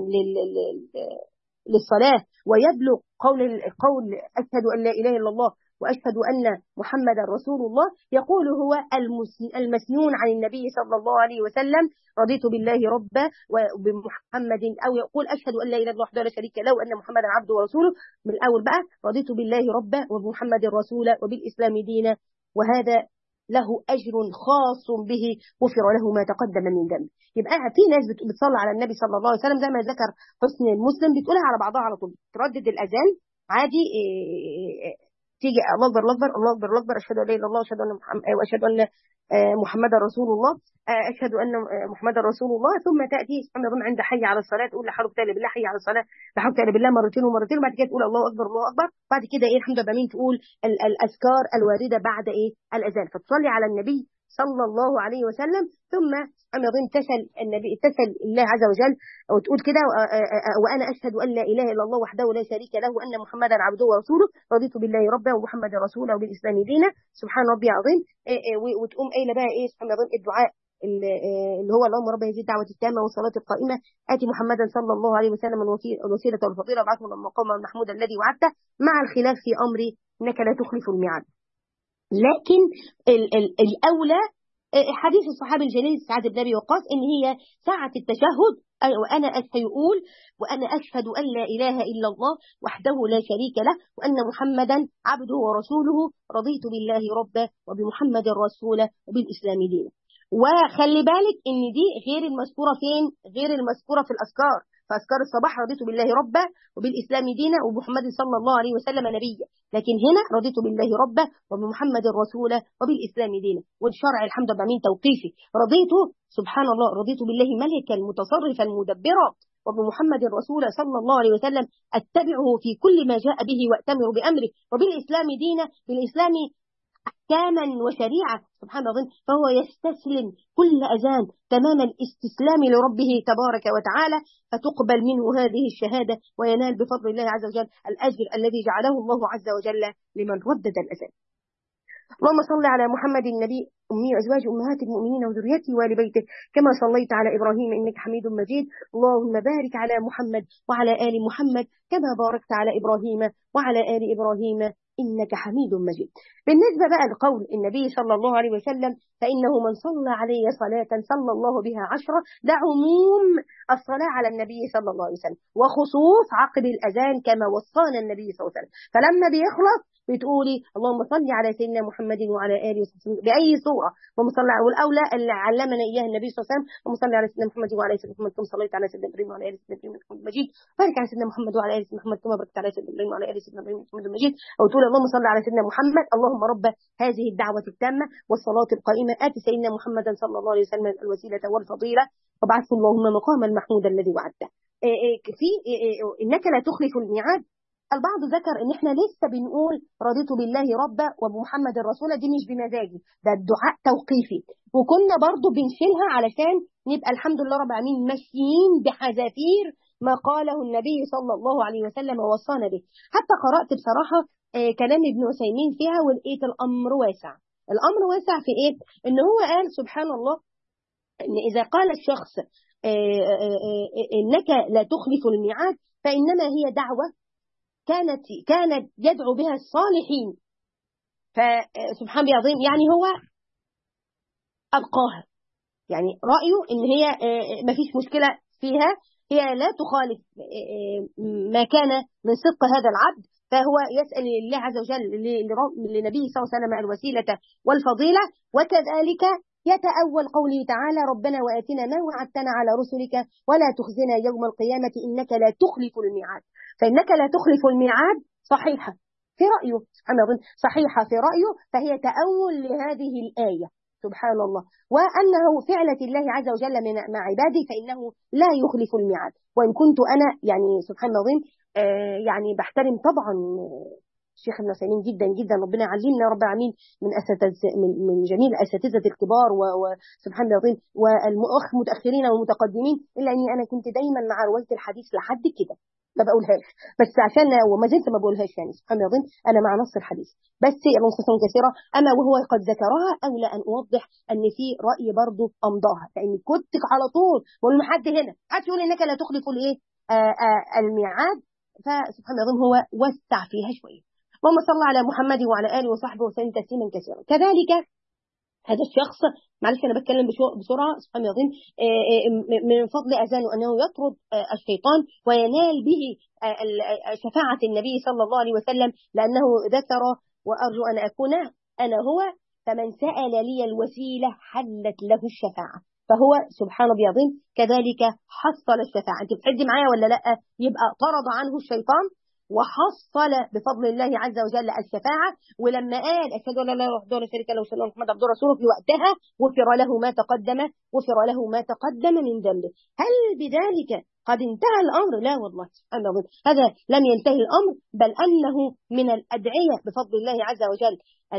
للصلاة ويبلغ قول قول أشهد أن لا إله إلا الله وأشهد أن محمدا رسول الله، يقول هو المسنون عن النبي صلى الله عليه وسلم رضيت بالله ربا وبمحمد، أو يقول أشهد أن لا إله إلا الله وحده لا شريك له وأن محمدا عبده ورسوله. من الأول بقى رضيت بالله ربا وبمحمد رسولا وبالإسلام دينا. وهذا له أجر خاص به غفر له ما تقدم من ذنبه. يبقى في ناس بتصلي على النبي صلى الله عليه وسلم زي ما ذكر حسن المسلم، بتقولها على بعضها على طول، تردد الأذان عادي، تيجي الله أكبر الله أكبر الله أكبر الله أكبر، أشهد أن لا إله إلا الله، أشهد أن محمد وأشهد أن محمد رسول الله، أشهد أن محمد رسول الله، ثم تأتي سبحان الله عند حي على الصلاة تقول لا حول ولا قوة بالله، حي على الصلاة لا حول ولا قوة بالله مرتين ومرتين، وبعد كده تقول الله أكبر الله أكبر، بعد كده إيه الحمد لله مين تقول الأذكار الواردة بعد إيه الأذان، فتصلي على النبي صلى الله عليه وسلم، ثم أنا ظن تسأل النبي تسأل الله عز وجل وتقول كده وأنا أشهد أن لا إله إلا الله وحده لا شريك له وأن محمدا عبده ورسوله رضيت بالله ربا ومحمدا رسولا وبالإسلام دينا سبحان ربي عظيم، وتقوم قايله بقى إيه سبحان الله الدعاء اللي هو اللهم رب هذه الدعوة التامة والصلاة القائمة آتي محمدا صلى الله عليه وسلم الوسيلة والفضيلة وابعثه المقام المحمود الذي وعدته، مع الخلاف في أمري إنك لا تخلف الميعاد. لكن ال ال الأولى حديث الصحابي الجليل سعد بن أبي وقاص إن هي ساعة التشهد وأنا يقول وأنا أشهد أن لا إله إلا الله وحده لا شريك له وأن محمدا عبده ورسوله رضيت بالله ربا وبمحمد رسولا وبالإسلام دينا. وخلي بالك إن دي غير المذكورة فين؟ غير المذكورة في الأذكار، فأذكار الصباح رضيت بالله ربا وبالإسلام دينا وبمحمد صلى الله عليه وسلم نبيا، لكن هنا رضيت بالله ربا وبمحمد رسولا وبالإسلام دينا، والشرع الحمد لله من توقيفي رضيت سبحان الله رضيت بالله ملكا متصرفا مدبرا وبمحمد رسولا صلى الله عليه وسلم أتبعه في كل ما جاء به وأتمر بأمره وبالإسلام دينا، بالإسلام أحكاما وشريعة سبحان الله، فهو يستسلم كل أذان تمام الاستسلام لربه تبارك وتعالى، فتقبل منه هذه الشهادة وينال بفضل الله عز وجل الأجر الذي جعله الله عز وجل لمن ردد الأذان. اللهم صل على محمد النبي أمي وأزواج أمهات المؤمنين وذريته وآل بيته كما صليت على إبراهيم إنك حميد مجيد، اللهم بارك على محمد وعلى آل محمد كما باركت على إبراهيم وعلى آل إبراهيم إنك حميد مجيد. بالنسبة بقى لقول النبي صلى الله عليه وسلم فإنه من صلى عليه صلاة صلى الله بها عشرة، ده عموم الصلاة على النبي صلى الله عليه وسلم وخصوص عقب الأذان كما وصانا النبي صلى الله عليه وسلم، فلما بيخلص بتقولي اللهم صل على سيدنا محمد وعلى آله وصحبه بأي صورة، اللهم صل على والأولى اللي علمنا إياه النبي صلى الله عليه وسلم اللهم صل على سيدنا محمد وعلى آله سيدنا محمد كما صليت على سيدنا إبراهيم وعلى آله سيدنا إبراهيم إنك حميد مجيد، بارك على سيدنا محمد وعلى آله سيدنا محمد كما باركت على سيدنا إبراهيم وعلى آله سيدنا إبراهيم إنك حميد مجيد، أو تقول اللهم صل على سيدنا محمد اللهم رب هذه الدعوة التامة والصلاة القائمة آت سيدنا محمدا صلى الله عليه وسلم الوسيلة والفضيلة وابعثه اللهم مقام المحمود الذي وعدته. في إنك لا تخلف الميعاد، البعض ذكر ان احنا لسه بنقول رضيت بالله ربا وبمحمد الرسول، دي مش بمزاجي، ده الدعاء توقيفي، وكنا برضو بنشيلها علشان نبقى الحمد لله رب العالمين ماشيين بحذافير ما قاله النبي صلى الله عليه وسلم ووصانا به. حتى قرأت بصراحة كلام ابن عثيمين فيها ولقيت الأمر واسع. الأمر واسع في إيه؟ إن هو قال سبحان الله إن إذا قال الشخص إنك لا تخلف الميعاد فإنما هي دعوة كانت كانت يدعو بها الصالحين، فسبحان الله العظيم يعني هو ألقاها، يعني رأيه إن هي ما فيش مشكلة فيها، هي لا تخالف ما كان من صدق هذا العبد، فهو يسأل الله عز وجل لنبيه صلى الله عليه وسلم الوسيلة والفضيلة، وكذلك يتأول قوله تعالى ربنا وآتنا ما وعدتنا على رسلك ولا تخزنا يوم القيامة إنك لا تخلف الميعاد، فإنك لا تخلف الميعاد صحيحة في رأيه سبحان الله صحيحة في رأيه، فهي تأول لهذه الآية سبحان الله، وأنه فعلة الله عز وجل من مع عباده فإنه لا يخلف الميعاد. وإن كنت أنا يعني سبحان الله آه يعني بحترم طبعا الشيخ ابن عثيمين جدا جدا، ربنا يعلمنا رب العالمين من أساتذ من, من جميع الأساتذة الكبار وسبحان الله العظيم والمؤخ متأخرين ومتقدمين، إلا أني أنا كنت دايما مع رواية الحديث لحد كده ما بقولهاش، بس عشان وما زلت ما بقولهاش يعني سبحان الله العظيم أنا مع نص الحديث، بس المنصصة كثيرة أما وهو قد ذكرها أولى أن أوضح أن في رأي برضه أمضاها، لأن كنت على طول بقول لحد هنا حد يقول إنك لا تخلف الإيه الميعاد، فسبحان الله هو وسع فيها شوية. اللهم صل على محمد وعلى آله وصحبه وسلم تسليما كثيرا. كذلك هذا الشخص معلش أنا بتكلم بسرعة سبحان الله من فضل أذانه أنه يطرد الشيطان وينال به شفاعة النبي صلى الله عليه وسلم، لأنه ذكر وأرجو أن أكون أنا هو فمن سأل لي الوسيلة حلت له الشفاعة. فهو سبحان ربي العظيم كذلك حصل الشفاعة. أنت بتحدي معايا ولا لأ؟ يبقى طرد عنه الشيطان وحصل بفضل الله عز وجل الشفاعة. ولما قال أشهد أن لا إله إلا الله ولا شريك له وأشهد أن محمدا عبده ورسوله في وقتها غفر له ما تقدم غفر له ما تقدم من ذنبه. هل بذلك قد انتهى الأمر؟ لا والله سبحان الله، هذا لم ينتهي الأمر، بل أنه من الأدعية بفضل الله عز وجل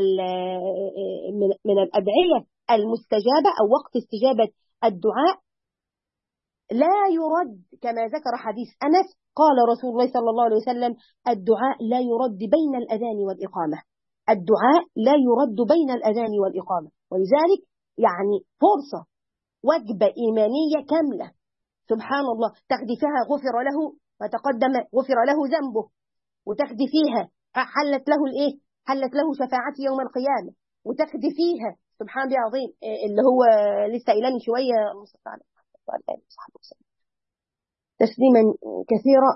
من الأدعية المستجابة أو وقت استجابة الدعاء لا يرد، كما ذكر حديث أنس قال رسول الله صلى الله عليه وسلم الدعاء لا يرد بين الأذان والإقامة، الدعاء لا يرد بين الأذان والإقامة. ولذلك يعني فرصة وجبة إيمانية كاملة سبحان الله، تاخدي فيها غفر له وتقدم غفر له ذنبه، وتاخدي فيها حلت له الإيه؟ حلت له شفاعتي يوم القيامة، وتاخدي فيها سبحان الله العظيم اللي هو لسه قايلاني شوية تسليما كثيرا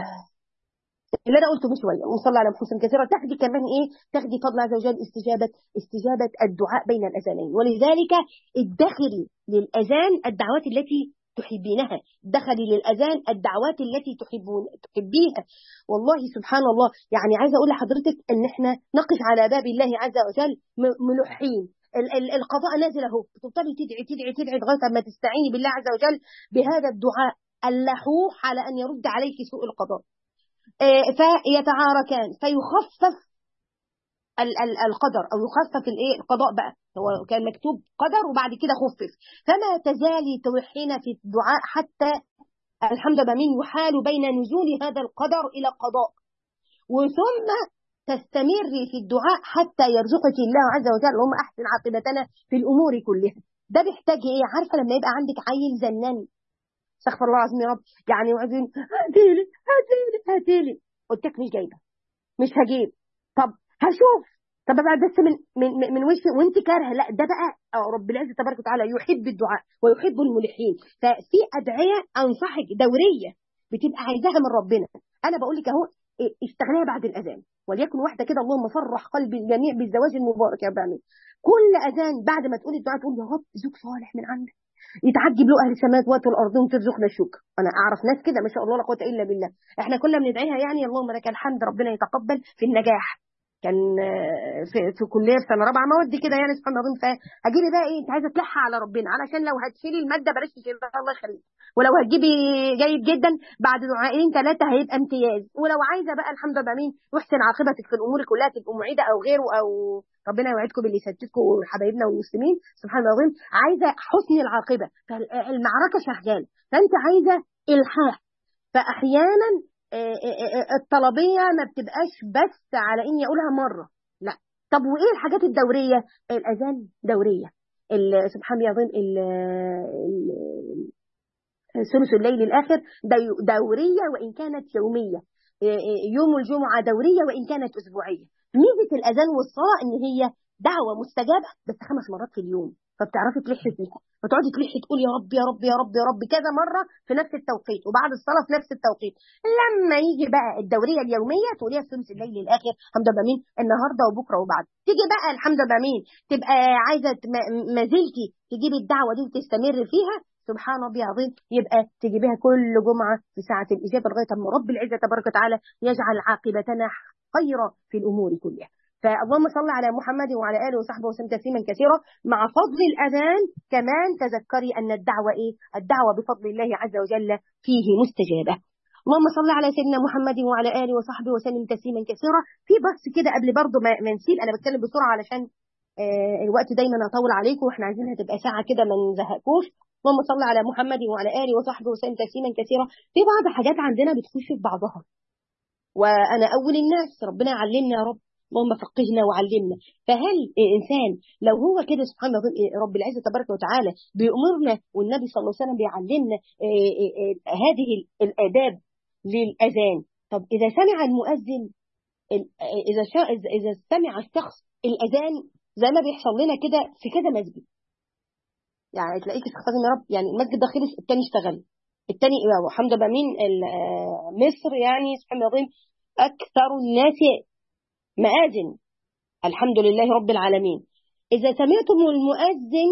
اللي انا قلته من شويه وصلى على محسن كثيرا. تاخدي كمان ايه؟ تاخدي فضل عز وجل استجابه استجابه الدعاء بين الاذانين. ولذلك ادخري للاذان الدعوات التي تحبينها، دخلي للاذان الدعوات التي تحبون تحبيها. والله سبحان الله يعني عايزه اقول لحضرتك ان احنا نقف على باب الله عز وجل ملحين، القضاء نازل اهو، تفضلي تدعي تدعي تدعي لغايه ما تستعيني بالله عز وجل بهذا الدعاء اللحوح على ان يرد عليك سوء القضاء. فيتعاركان فيخفف القدر او يخفف الايه القضاء بقى، هو كان مكتوب قدر وبعد كده خفف. فما تزالي توحين في الدعاء حتى الحمد لله من يحال بين نزول هذا القدر الى قضاء، وثم تستمري في الدعاء حتى يرزقك الله عز وجل اللهم احسن عاقبتنا في الامور كلها. ده بيحتاج ايه؟ عارفه لما يبقى عندك عيل زنان استغفر الله العظيم يا رب، يعني وعايزين هاتيلي هاتيلي هاتيلي، قلت لك مش جايبه مش هجيب، طب هشوف، طب بعد بس من من من وشي وانت كارهه، لا ده بقى رب العزه تبارك وتعالى يحب الدعاء ويحب الملحين. ففي ادعيه انصحك دوريه بتبقى عايزاها من ربنا، انا بقول لك اهو اشتغليها بعد الاذان، وليكن واحده كده اللهم فرح قلب الجميع بالزواج المبارك يا رب العالمين. كل اذان بعد ما تقولي الدعاء تقول يا رب زوج صالح من عندك يتعجب له اهل السماوات والارض وترزقنا الشكر. انا اعرف ناس كده ما شاء الله لا قوه الا بالله، احنا كنا بندعيها يعني اللهم لك الحمد ربنا يتقبل في النجاح. كان في في كليه في سنه رابعه مواد كده يعني سبحان الله. فهجيبي بقى ايه؟ انت عايزه تلحي على ربنا علشان لو هتشيلي الماده بلاش تشيلها الله يخليك، ولو هتجيبي جيد جدا بعد دعائين ثلاثه هيبقى امتياز، ولو عايزه بقى الحمد لله مين يحسن عاقبتك في الامور كلها تبقى معيده او غيره، او ربنا يوعدكم باللي يسددكم وحبايبنا والمسلمين سبحان الله العظيم. عايزه حسن العاقبه، فالمعركه شغاله، فانت عايزه الحاح. فاحيانا الطلبيه ما بتبقاش بس على اني اقولها مره، لا. طب وايه الحاجات الدوريه؟ الاذان دوريه، سبحان الله العظيم ثلث الليل الاخر دوريه وان كانت يوميه، يوم الجمعه دوريه وان كانت اسبوعيه. ميزه الاذان والصلاه ان هي دعوه مستجابه بس خمس مرات في اليوم، فبتعرفي تلحي فيها، فتقعدي تلحي تقول يا رب يا رب يا رب يا رب كذا مره في نفس التوقيت، وبعد الصلاه في نفس التوقيت. لما يجي بقى الدوريه اليوميه تقوليها في ثلث الليل الاخر الحمد لله مين النهارده وبكره وبعد. تيجي بقى الحمد لله مين تبقى عايزه ما زلتي تجيبي الدعوه دي وتستمر فيها سبحان ربي العظيم، يبقى تجيبيها كل جمعه في ساعه الاجابه لغايه اما رب العزه تبارك وتعالى يجعل عاقبتنا خيرا في الامور كلها. فاللهم صل على محمد وعلى اله وصحبه وسلم تسليما كثيرا. مع فضل الاذان كمان تذكري ان الدعوه ايه؟ الدعوه بفضل الله عز وجل فيه مستجابه. اللهم صل على سيدنا محمد وعلى اله وصحبه وسلم تسليما كثيرا. في بس كده قبل برضه ما نسيب، انا بتكلم بسرعه علشان آه الوقت دايما اطول عليكم واحنا عايزينها تبقى ساعه كده ما نزهقكوش. اللهم صل على محمد وعلى اله وصحبه وسلم تسليما كثيرا. في بعض حاجات عندنا بتخش في بعضها، وانا اول الناس ربنا يعلمنا يا رب، اللهم فقهنا وعلمنا. فهل الانسان لو هو كده سبحان الله رب العزه تبارك وتعالى بيأمرنا والنبي صلى الله عليه وسلم بيعلمنا هذه الاداب للاذان، طب اذا سمع المؤذن اذا اذا سمع الشخص الاذان زي ما بيحصل لنا كده في كذا مسجد، يعني تلاقيك استغفر يا رب يعني المسجد ده خلص الثاني اشتغل الثاني الحمد لله مين مصر يعني سبحان الله اكثر الناس مآذن الحمد لله رب العالمين. إذا سمعتم المؤذن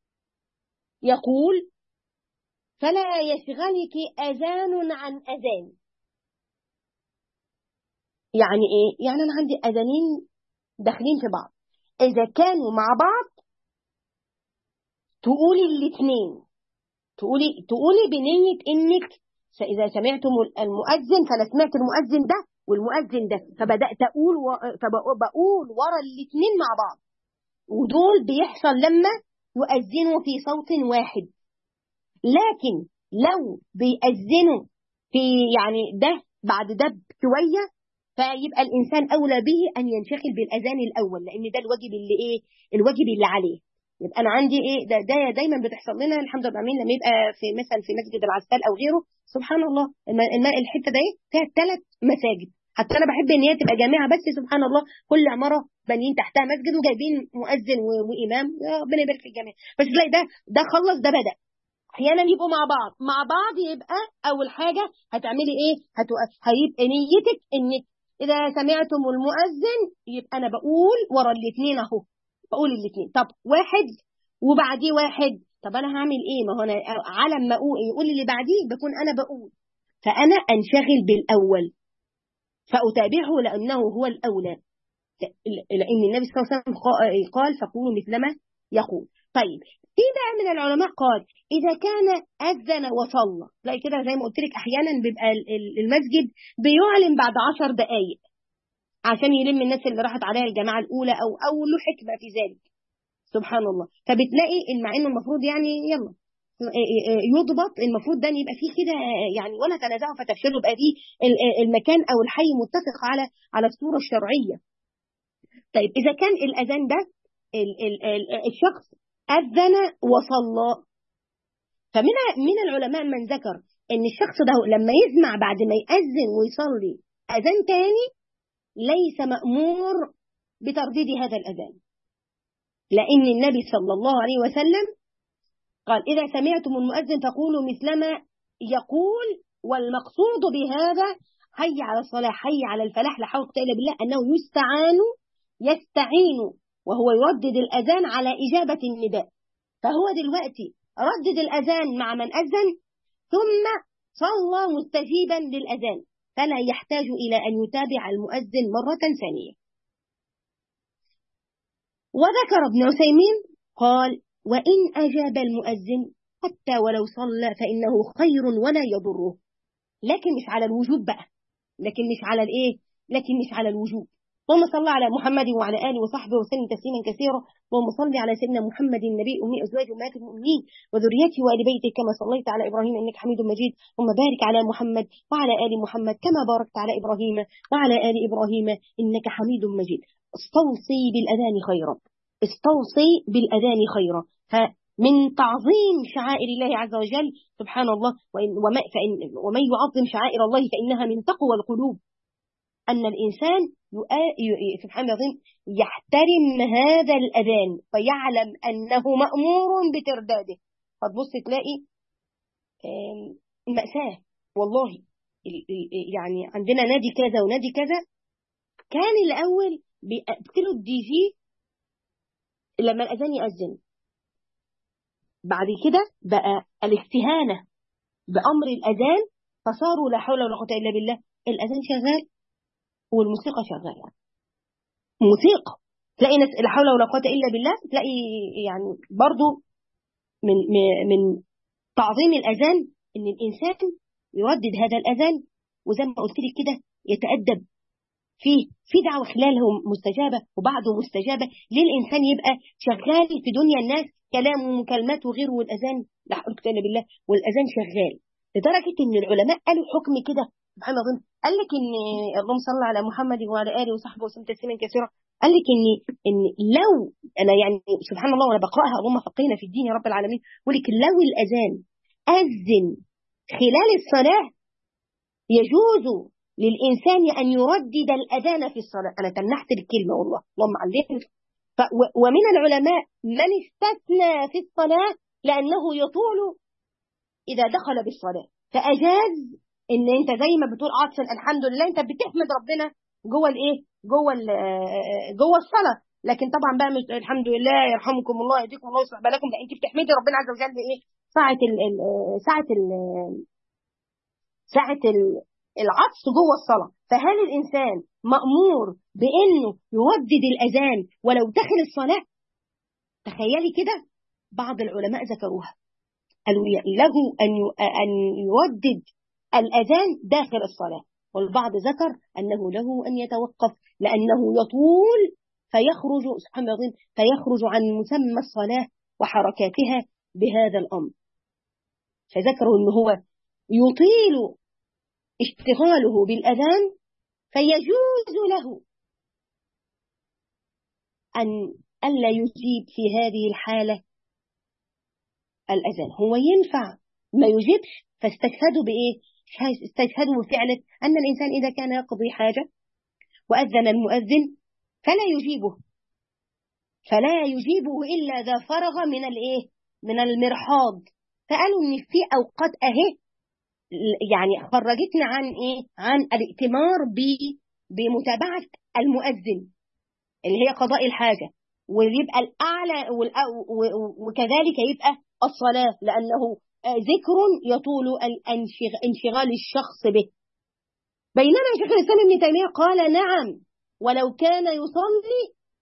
يقول فلا يشغلك أذان عن أذان. يعني إيه؟ يعني أنا عندي أذانين داخلين في بعض، إذا كانوا مع بعض تقولي الاثنين، تقولي تقولي بنية إنك إذا سمعتم المؤذن، فأنا سمعت المؤذن ده والمؤذن ده، فبدأت أقول و... فبقول ورا الاثنين مع بعض، ودول بيحصل لما يؤذنوا في صوت واحد. لكن لو بيأذنوا في يعني ده بعد ده شوية، فيبقى الإنسان أولى به أن ينشغل بالأذان الأول، لأن ده الواجب اللي إيه؟ الواجب اللي عليه. يبقى أنا عندي إيه؟ ده, ده دايما بتحصل لنا الحمد لله العالمين لما يبقى في مثلا في مسجد العسال أو غيره، سبحان الله الم... الحتة ده فيها ثلاث مساجد، حتى أنا بحب إن هي تبقى جامعة، بس سبحان الله كل عمارة بانيين تحتها مسجد وجايبين مؤذن و... وإمام، يا ربنا يبارك في الجميع. بس تلاقي ده ده خلص ده بدأ، احيانا يبقوا مع بعض مع بعض يبقى اول حاجه هتعملي ايه؟ هتو... هيبقى نيتك انك اذا سمعتم المؤذن يبقى انا بقول ورا الاثنين اهو، بقول الاثنين. طب واحد وبعديه واحد، طب انا هعمل ايه؟ ما هو انا على ما اقول يقول اللي بعديه بكون انا بقول، فانا انشغل بالاول فاتابعه لانه هو الاولى، لان النبي صلى الله عليه وسلم قال فقولوا مثلما يقول. طيب في بقى من العلماء قال إذا كان أذن وصلى، لا كده زي ما قلت لك أحيانا بيبقى المسجد بيعلن بعد عشر دقايق عشان يلم الناس اللي راحت عليها الجماعة الأولى، أو أو له حكمة في ذلك سبحان الله. فبتلاقي إن مع إنه المفروض يعني يلا يضبط، المفروض ده يبقى فيه كده يعني ولا تنازعوا فتفشلوا، يبقى فيه المكان أو الحي متفق على على الصورة الشرعية. طيب إذا كان الأذان ده الشخص أذن وصلى، فمن من العلماء من ذكر ان الشخص ده لما يسمع بعد ما يأذن ويصلي أذان تاني ليس مأمور بترديد هذا الأذان، لأن النبي صلى الله عليه وسلم قال إذا سمعتم المؤذن فقولوا مثلما يقول، والمقصود بهذا حي على الصلاة حي على الفلاح لا حول ولا قوة إلا بالله، أنه يستعان يستعين وهو يردد الأذان على إجابة النداء. فهو دلوقتي ردد الأذان مع من أذن ثم صلى مستجيبا للأذان، فلا يحتاج إلى أن يتابع المؤذن مرة ثانية. وذكر ابن عثيمين قال وإن أجاب المؤذن حتى ولو صلى فإنه خير ولا يضره، لكن مش على الوجوب بقى، لكن مش على الإيه؟ لكن مش على الوجوب. اللهم صل على محمد وعلى آله وصحبه وسلم تسليما كثيرا. اللهم صل على سيدنا محمد النبي أمي أزواج أمهات المؤمنين وذريته وآل بيته كما صليت على إبراهيم إنك حميد مجيد. اللهم بارك على محمد وعلى آل محمد كما باركت على إبراهيم وعلى آل إبراهيم إنك حميد مجيد. استوصي بالأذان خيرا، استوصي بالأذان خيرا. فمن تعظيم شعائر الله عز وجل سبحان الله، ومن يعظم شعائر الله فإنها من تقوى القلوب، أن الإنسان سبحان الله يحترم هذا الأذان فيعلم أنه مأمور بترداده. فتبص تلاقي مأساة والله، يعني عندنا نادي كذا ونادي كذا، كان الأول بيقتلوا الدي جي لما الأذان يأذن، بعد كده بقى الاستهانة بأمر الأذان فصاروا لا حول ولا قوة إلا بالله، الأذان شغال والموسيقى شغالة، موسيقى تلاقي ناس لا حول ولا قوة إلا بالله، تلاقي يعني برضو من من تعظيم الأذان إن الإنسان يردد هذا الأذان، وزي ما قلت لك كده يتأدب فيه، في دعوة خلاله مستجابة وبعده مستجابة، ليه الإنسان يبقى شغال في دنيا الناس كلام ومكالمات وغيره والأذان لا حول ولا قوة إلا بالله والأذان شغال، لدرجة إن العلماء قالوا حكم كده سبحان الله. قال لك إن اللهم صل على محمد وعلى آله وصحبه وسلم تسليما كثيرا، قال لك إن إن لو أنا يعني سبحان الله وأنا بقرأها اللهم فقهنا في الدين يا رب العالمين، ولك لو الأذان أذن خلال الصلاة يجوز للإنسان أن يردد الأذان في الصلاة. أنا تنحت الكلمة والله اللهم علمني. ومن العلماء من استثنى في الصلاة لأنه يطول إذا دخل بالصلاة، فأجاز إن أنت زي ما بتقول عطشا الحمد لله أنت بتحمد ربنا جوه الإيه؟ جوه جوه الصلاة، لكن طبعا بقى مش الحمد لله يرحمكم الله يهديكم الله ويصلح بالكم، لا انت بتحمدي ربنا عز وجل بايه؟ ساعه ال ال ساعه ال ساعه ال العطس جوه الصلاه. فهل الانسان مامور بانه يودد الاذان ولو داخل الصلاه؟ تخيلي كده، بعض العلماء ذكروها، قالوا له ان ان يودد الاذان داخل الصلاه، والبعض ذكر انه له ان يتوقف لانه يطول فيخرج سبحان الله العظيم فيخرج عن مسمى الصلاه وحركاتها بهذا الامر. فذكروا ان هو يطيل اشتغاله بالاذان فيجوز له ان الا يجيب في هذه الحاله الاذان. هو ينفع ما يجيبش، فاستشهدوا بايه؟ استشهدوا بفعله ان الانسان اذا كان يقضي حاجه واذن المؤذن فلا يجيبه فلا يجيبه الا اذا فرغ من الايه؟ من المرحاض. فقالوا ان في اوقات اهي يعني خرجتنا عن ايه؟ عن الائتمار بمتابعه المؤذن اللي هي قضاء الحاجه، ويبقى الاعلى وكذلك يبقى الصلاه، لانه ذكر يطول انشغال الشخص به. بينما شيخ الاسلام ابن تيميه قال نعم، ولو كان يصلي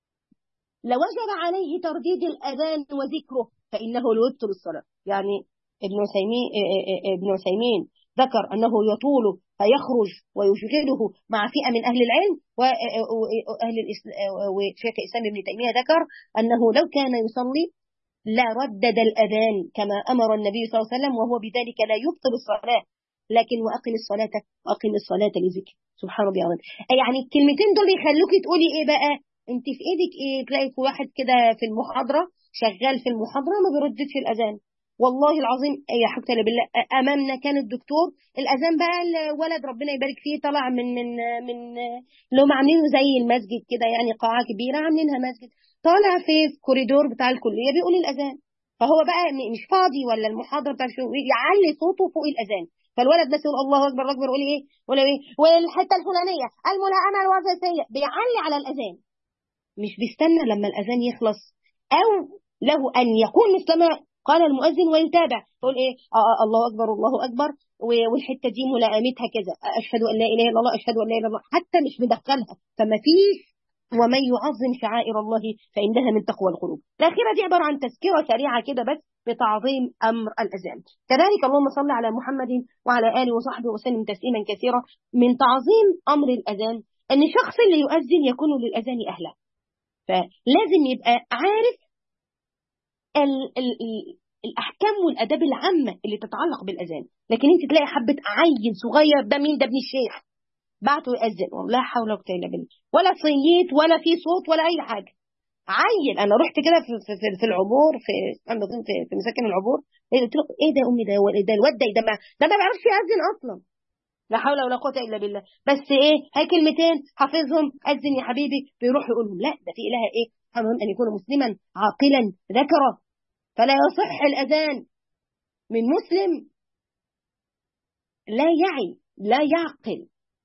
لوجب عليه ترديد الاذان وذكره فانه لا يبطل الصلاه. يعني ابن عثيمين ابن عثيمين ذكر انه يطول فيخرج ويشغله مع فئه من اهل العلم، واهل وشيخ الاسلام ابن تيميه ذكر انه لو كان يصلي لا ردد الاذان كما امر النبي صلى الله عليه وسلم، وهو بذلك لا يبطل الصلاه، لكن واقم الصلاه واقم الصلاه لذكر. سبحان الله العظيم. يعني الكلمتين دول يخلوكي تقولي ايه بقى؟ انت في ايدك ايه؟ تلاقي في واحد كده في المحاضره شغال في المحاضره ما بيرددش الاذان. والله العظيم يا حكتة بالله امامنا كان الدكتور الاذان بقى الولد ربنا يبارك فيه طلع من من من اللي هم عاملينه زي المسجد كده، يعني قاعه كبيره عاملينها مسجد، طالع في الكوريدور بتاع الكليه بيقول الاذان. فهو بقى مش فاضي ولا المحاضره بتاع شو يعلي صوته فوق الاذان، فالولد بس يقول الله اكبر اكبر، يقول ايه؟ يقول ايه؟ والحته الفلانيه الملائمه الوظيفيه، بيعلي على الاذان، مش بيستنى لما الاذان يخلص، او له ان يكون مثلما قال المؤذن ويتابع، تقول ايه؟ آه الله اكبر الله اكبر، والحته دي ملائمتها كذا، اشهد ان لا اله الا الله اشهد ان لا اله الا الله، حتى مش مدخلها. فما فيش ومن يعظم شعائر الله فانها من تقوى القلوب. الاخيره دي عباره عن تذكره سريعه كده بس بتعظيم امر الاذان. كذلك اللهم صل على محمد وعلى اله وصحبه وسلم تسليما كثيرا. من تعظيم امر الاذان ان الشخص اللي يؤذن يكون للاذان اهلا، فلازم يبقى عارف ال ال ال الأحكام والأداب العامة اللي تتعلق بالأذان. لكن أنت تلاقي حبة عيل صغير، ده مين؟ ده ابن الشيخ، بعته يأذن، والله حول ولا قوة إلا بالله، ولا صيت ولا في صوت ولا أي حاجة. عيل، أنا رحت كده في, في, في, في العبور، في في, في مساكن العبور، قلت له إيه ده يا أمي؟ ده ده الواد ده ده ما ده ما بيعرفش يأذن أصلا، لا حول ولا قوة إلا بالله. بس إيه؟ هاي كلمتين حافظهم، أذن يا حبيبي، بيروح يقولهم. لا، ده في إله إيه؟ سبحانه أن يكون مسلما عاقلا ذكرا، فلا يصح الأذان من مسلم لا يعي لا يعقل،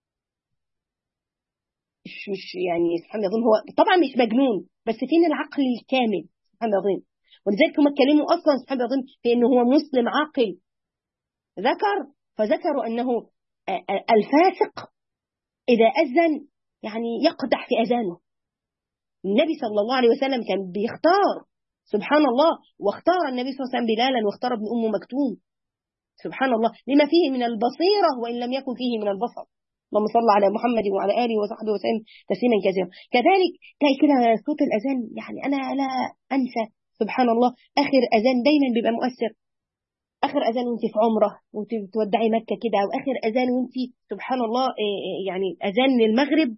مش مش يعني سبحان الله، هو طبعا مش مجنون، بس فين العقل الكامل؟ سبحان الله. ولذلك هم اتكلموا اصلا سبحان الله في انه هو مسلم عاقل ذكر، فذكروا انه الفاسق اذا اذن يعني يقدح في اذانه. النبي صلى الله عليه وسلم كان بيختار سبحان الله، واختار النبي صلى الله عليه وسلم بلالا، واختار ابن ام مكتوم سبحان الله لما فيه من البصيرة وإن لم يكن فيه من البصر. اللهم صل على محمد وعلى آله وصحبه وسلم تسليما كثيرا. كذلك تلاقي كده صوت الأذان، يعني أنا لا أنسى سبحان الله آخر أذان دايما بيبقى مؤثر، آخر أذان وأنت في عمرة وأنت بتودعي مكة كده، أو آخر أذان وأنت سبحان الله يعني أذان للمغرب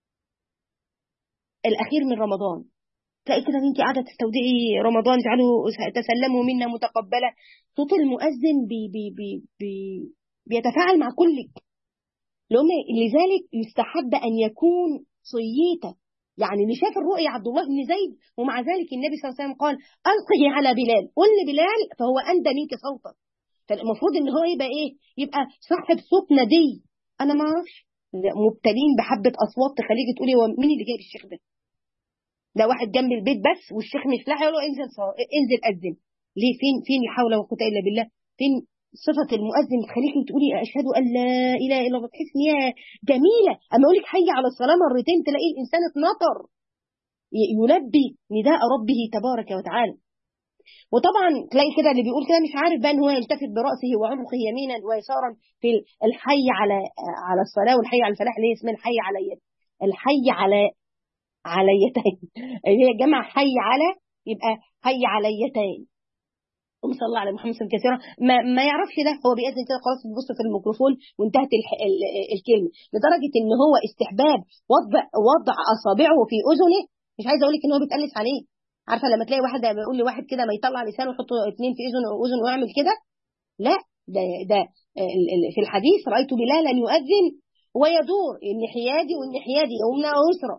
الأخير من رمضان، تلاقي كده انت قاعده تستودعي رمضان، اجعلوا تسلموا منا متقبله. صوت المؤذن بي بي بي بي بيتفاعل مع كلك. لذلك يستحب ان يكون صيتا، يعني اللي شاف الرؤيا عبد الله بن زيد، ومع ذلك النبي صلى الله عليه وسلم قال القه على بلال، قل لبلال فهو اندى منك صوتا. فالمفروض ان هو يبقى ايه؟ يبقى صاحب صوت ندي. انا ما اعرفش، مبتلين بحبه اصوات تخليكي تقولي هو مين اللي جايب الشيخ ده؟ ده واحد جنب البيت بس والشيخ مش لاحق يقول له انزل صار. انزل أذن. ليه؟ فين فين لا حول ولا قوة إلا بالله؟ فين صفة المؤذن تخليكي تقولي أشهد أن لا إله إلا الله؟ تحس إن هي جميلة. أما أقول لك حي على الصلاة مرتين تلاقي الإنسان اتنطر يلبي نداء ربه تبارك وتعالى. وطبعا تلاقي كده اللي بيقول كده مش عارف بقى ان هو يلتفت برأسه وعنقه يمينا ويسارا في الحي على على الصلاة والحي على الفلاح، اللي هي اسمها الحي على يد. الحي على عليتين هي جمع حي على، يبقى حي عليتين. اللهم صل على محمد صلى الله عليه وسلم. ما, ما يعرفش ده، هو بيأذن كده خلاص بيبص في الميكروفون وانتهت ال ال الكلمة، لدرجة ان هو استحباب وضع وضع اصابعه في اذنه. مش عايزه اقول لك ان هو بيتقلس عليه. عارفه لما تلاقي واحد بيقول لواحد كده ما يطلع لسانه ويحط اثنين في اذنه واذنه ويعمل كده؟ لا، ده ده في الحديث رايت بلالا يؤذن ويدور النحيادي والنحيادي يمنى ويسرى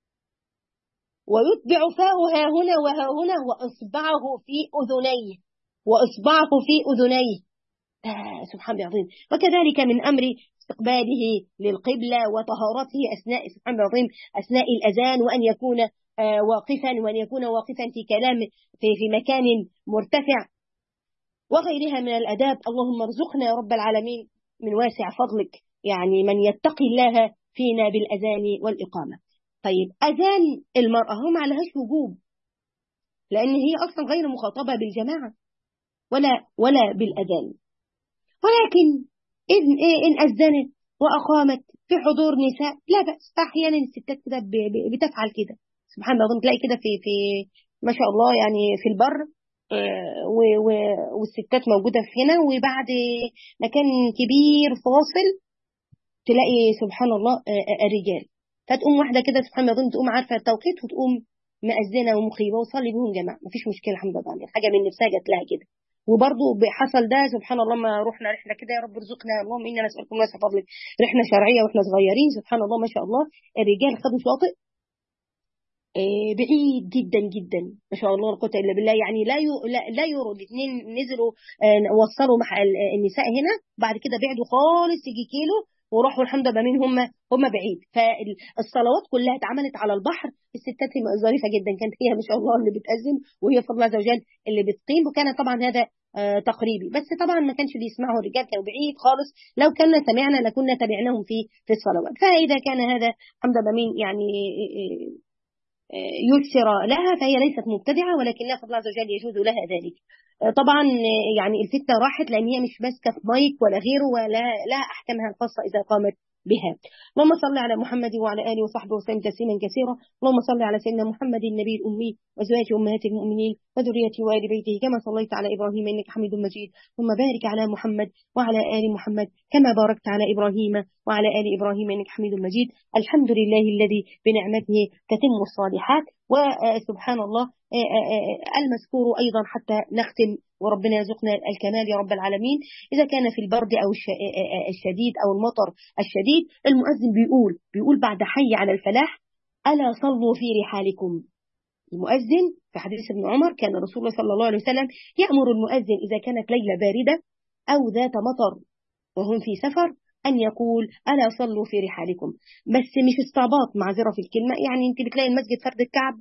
ويتبع فاه ها هنا وها هنا واصبعه في اذنيه واصبعه في اذنيه. آه سبحان الله العظيم. وكذلك من امر استقباله للقبله وطهارته اثناء سبحان الله العظيم اثناء الاذان، وان يكون آه واقفا وان يكون واقفا في كلام في في مكان مرتفع وغيرها من الاداب. اللهم ارزقنا يا رب العالمين من واسع فضلك يعني من يتقي الله فينا بالاذان والاقامه. طيب اذان المراه هو ما عليهاش وجوب، لان هي اصلا غير مخاطبه بالجماعه ولا ولا بالاذان، ولكن إن, إن أذنت وأقامت في حضور نساء لا بأس. أحيانا الستات كده بتفعل كده سبحان الله. تلاقي كده في في ما شاء الله يعني في البر والستات موجودة في هنا، وبعد مكان كبير فاصل تلاقي سبحان الله الرجال، فتقوم واحدة كده سبحان الله تقوم عارفة التوقيت وتقوم مأذنة ومقيمة وصلي بهم جماعة، مفيش مشكلة الحمد لله. يعني حاجة من نفسها جات لها كده. وبرضه حصل ده سبحان الله ما رحنا رحله كده، يا رب ارزقنا اللهم انا نسالكم واسع فضلك، رحله شرعيه واحنا صغيرين سبحان الله ما شاء الله. الرجال خدوا شاطئ بعيد جدا جدا ما شاء الله لا قوه الا بالله، يعني لا يو لا, لا يروا الاثنين نزلوا وصلوا مع النساء هنا، بعد كده بعدوا خالص يجي كيلو وراحوا الحمد لله مين هم هم بعيد. فالصلوات كلها اتعملت على البحر. الستات ظريفه جدا، كانت هي ما شاء الله اللي بتأذن وهي فضل الله عز وجل اللي بتقيم، وكان طبعا هذا آه تقريبي، بس طبعا ما كانش بيسمعه الرجال، كانوا بعيد خالص. لو كنا سمعنا لكنا تبعناهم في في الصلوات. فاذا كان هذا الحمد لله مين يعني يسر لها فهي ليست مبتدعه، ولكن لا فضل الله عز وجل يجوز لها ذلك. طبعا يعني الفتنه راحت لان هي مش ماسكه في مايك ولا غيره، ولا لا احكامها الخاصه اذا قامت بها. اللهم صل على محمد وعلى اله وصحبه وسلم تسليما كثيرا. اللهم صل على سيدنا محمد النبي الامي وازواجه امهات المؤمنين وذريته وال بيته كما صليت على ابراهيم انك حميد مجيد. ثم بارك على محمد وعلى ال محمد كما باركت على ابراهيم وعلى ال ابراهيم انك حميد مجيد. الحمد لله الذي بنعمته تتم الصالحات. وسبحان الله المذكور ايضا حتى نختم وربنا يرزقنا الكمال يا رب العالمين. إذا كان في البرد أو الشديد أو المطر الشديد، المؤذن بيقول بيقول بعد حي على الفلاح ألا صلوا في رحالكم. المؤذن في حديث ابن عمر كان رسول الله صلى الله عليه وسلم يأمر المؤذن إذا كانت ليلة باردة أو ذات مطر وهم في سفر أن يقول ألا صلوا في رحالكم. بس مش استعباط، معذرة في الكلمة، يعني أنت بتلاقي المسجد فرد الكعب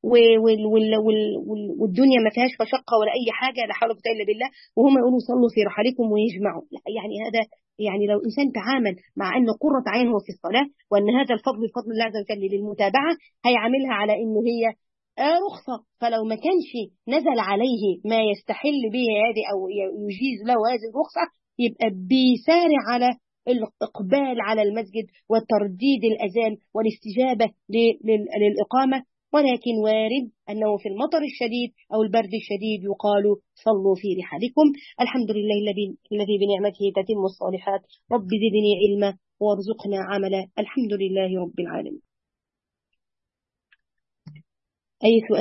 والدنيا ما فيهاش مشقة ولا أي حاجة لا حول ولا قوة إلا بالله، وهم يقولوا صلوا في رحالكم ويجمعوا. لا يعني هذا يعني لو إنسان تعامل مع أن قرة عين هو في الصلاة، وأن هذا الفضل فضل الله عز وجل للمتابعة، هيعاملها على أنه هي رخصة. فلو ما كانش نزل عليه ما يستحل به هذه أو يجيز له هذه الرخصة، يبقى بيسارع على الإقبال على المسجد وترديد الأذان والاستجابة للإقامة. ولكن وارد أنه في المطر الشديد أو البرد الشديد يقال صلوا في رحالكم. الحمد لله الذي الذي بنعمته تتم الصالحات. رب زدني علما وارزقنا عملا. الحمد لله رب العالمين. أي سؤال؟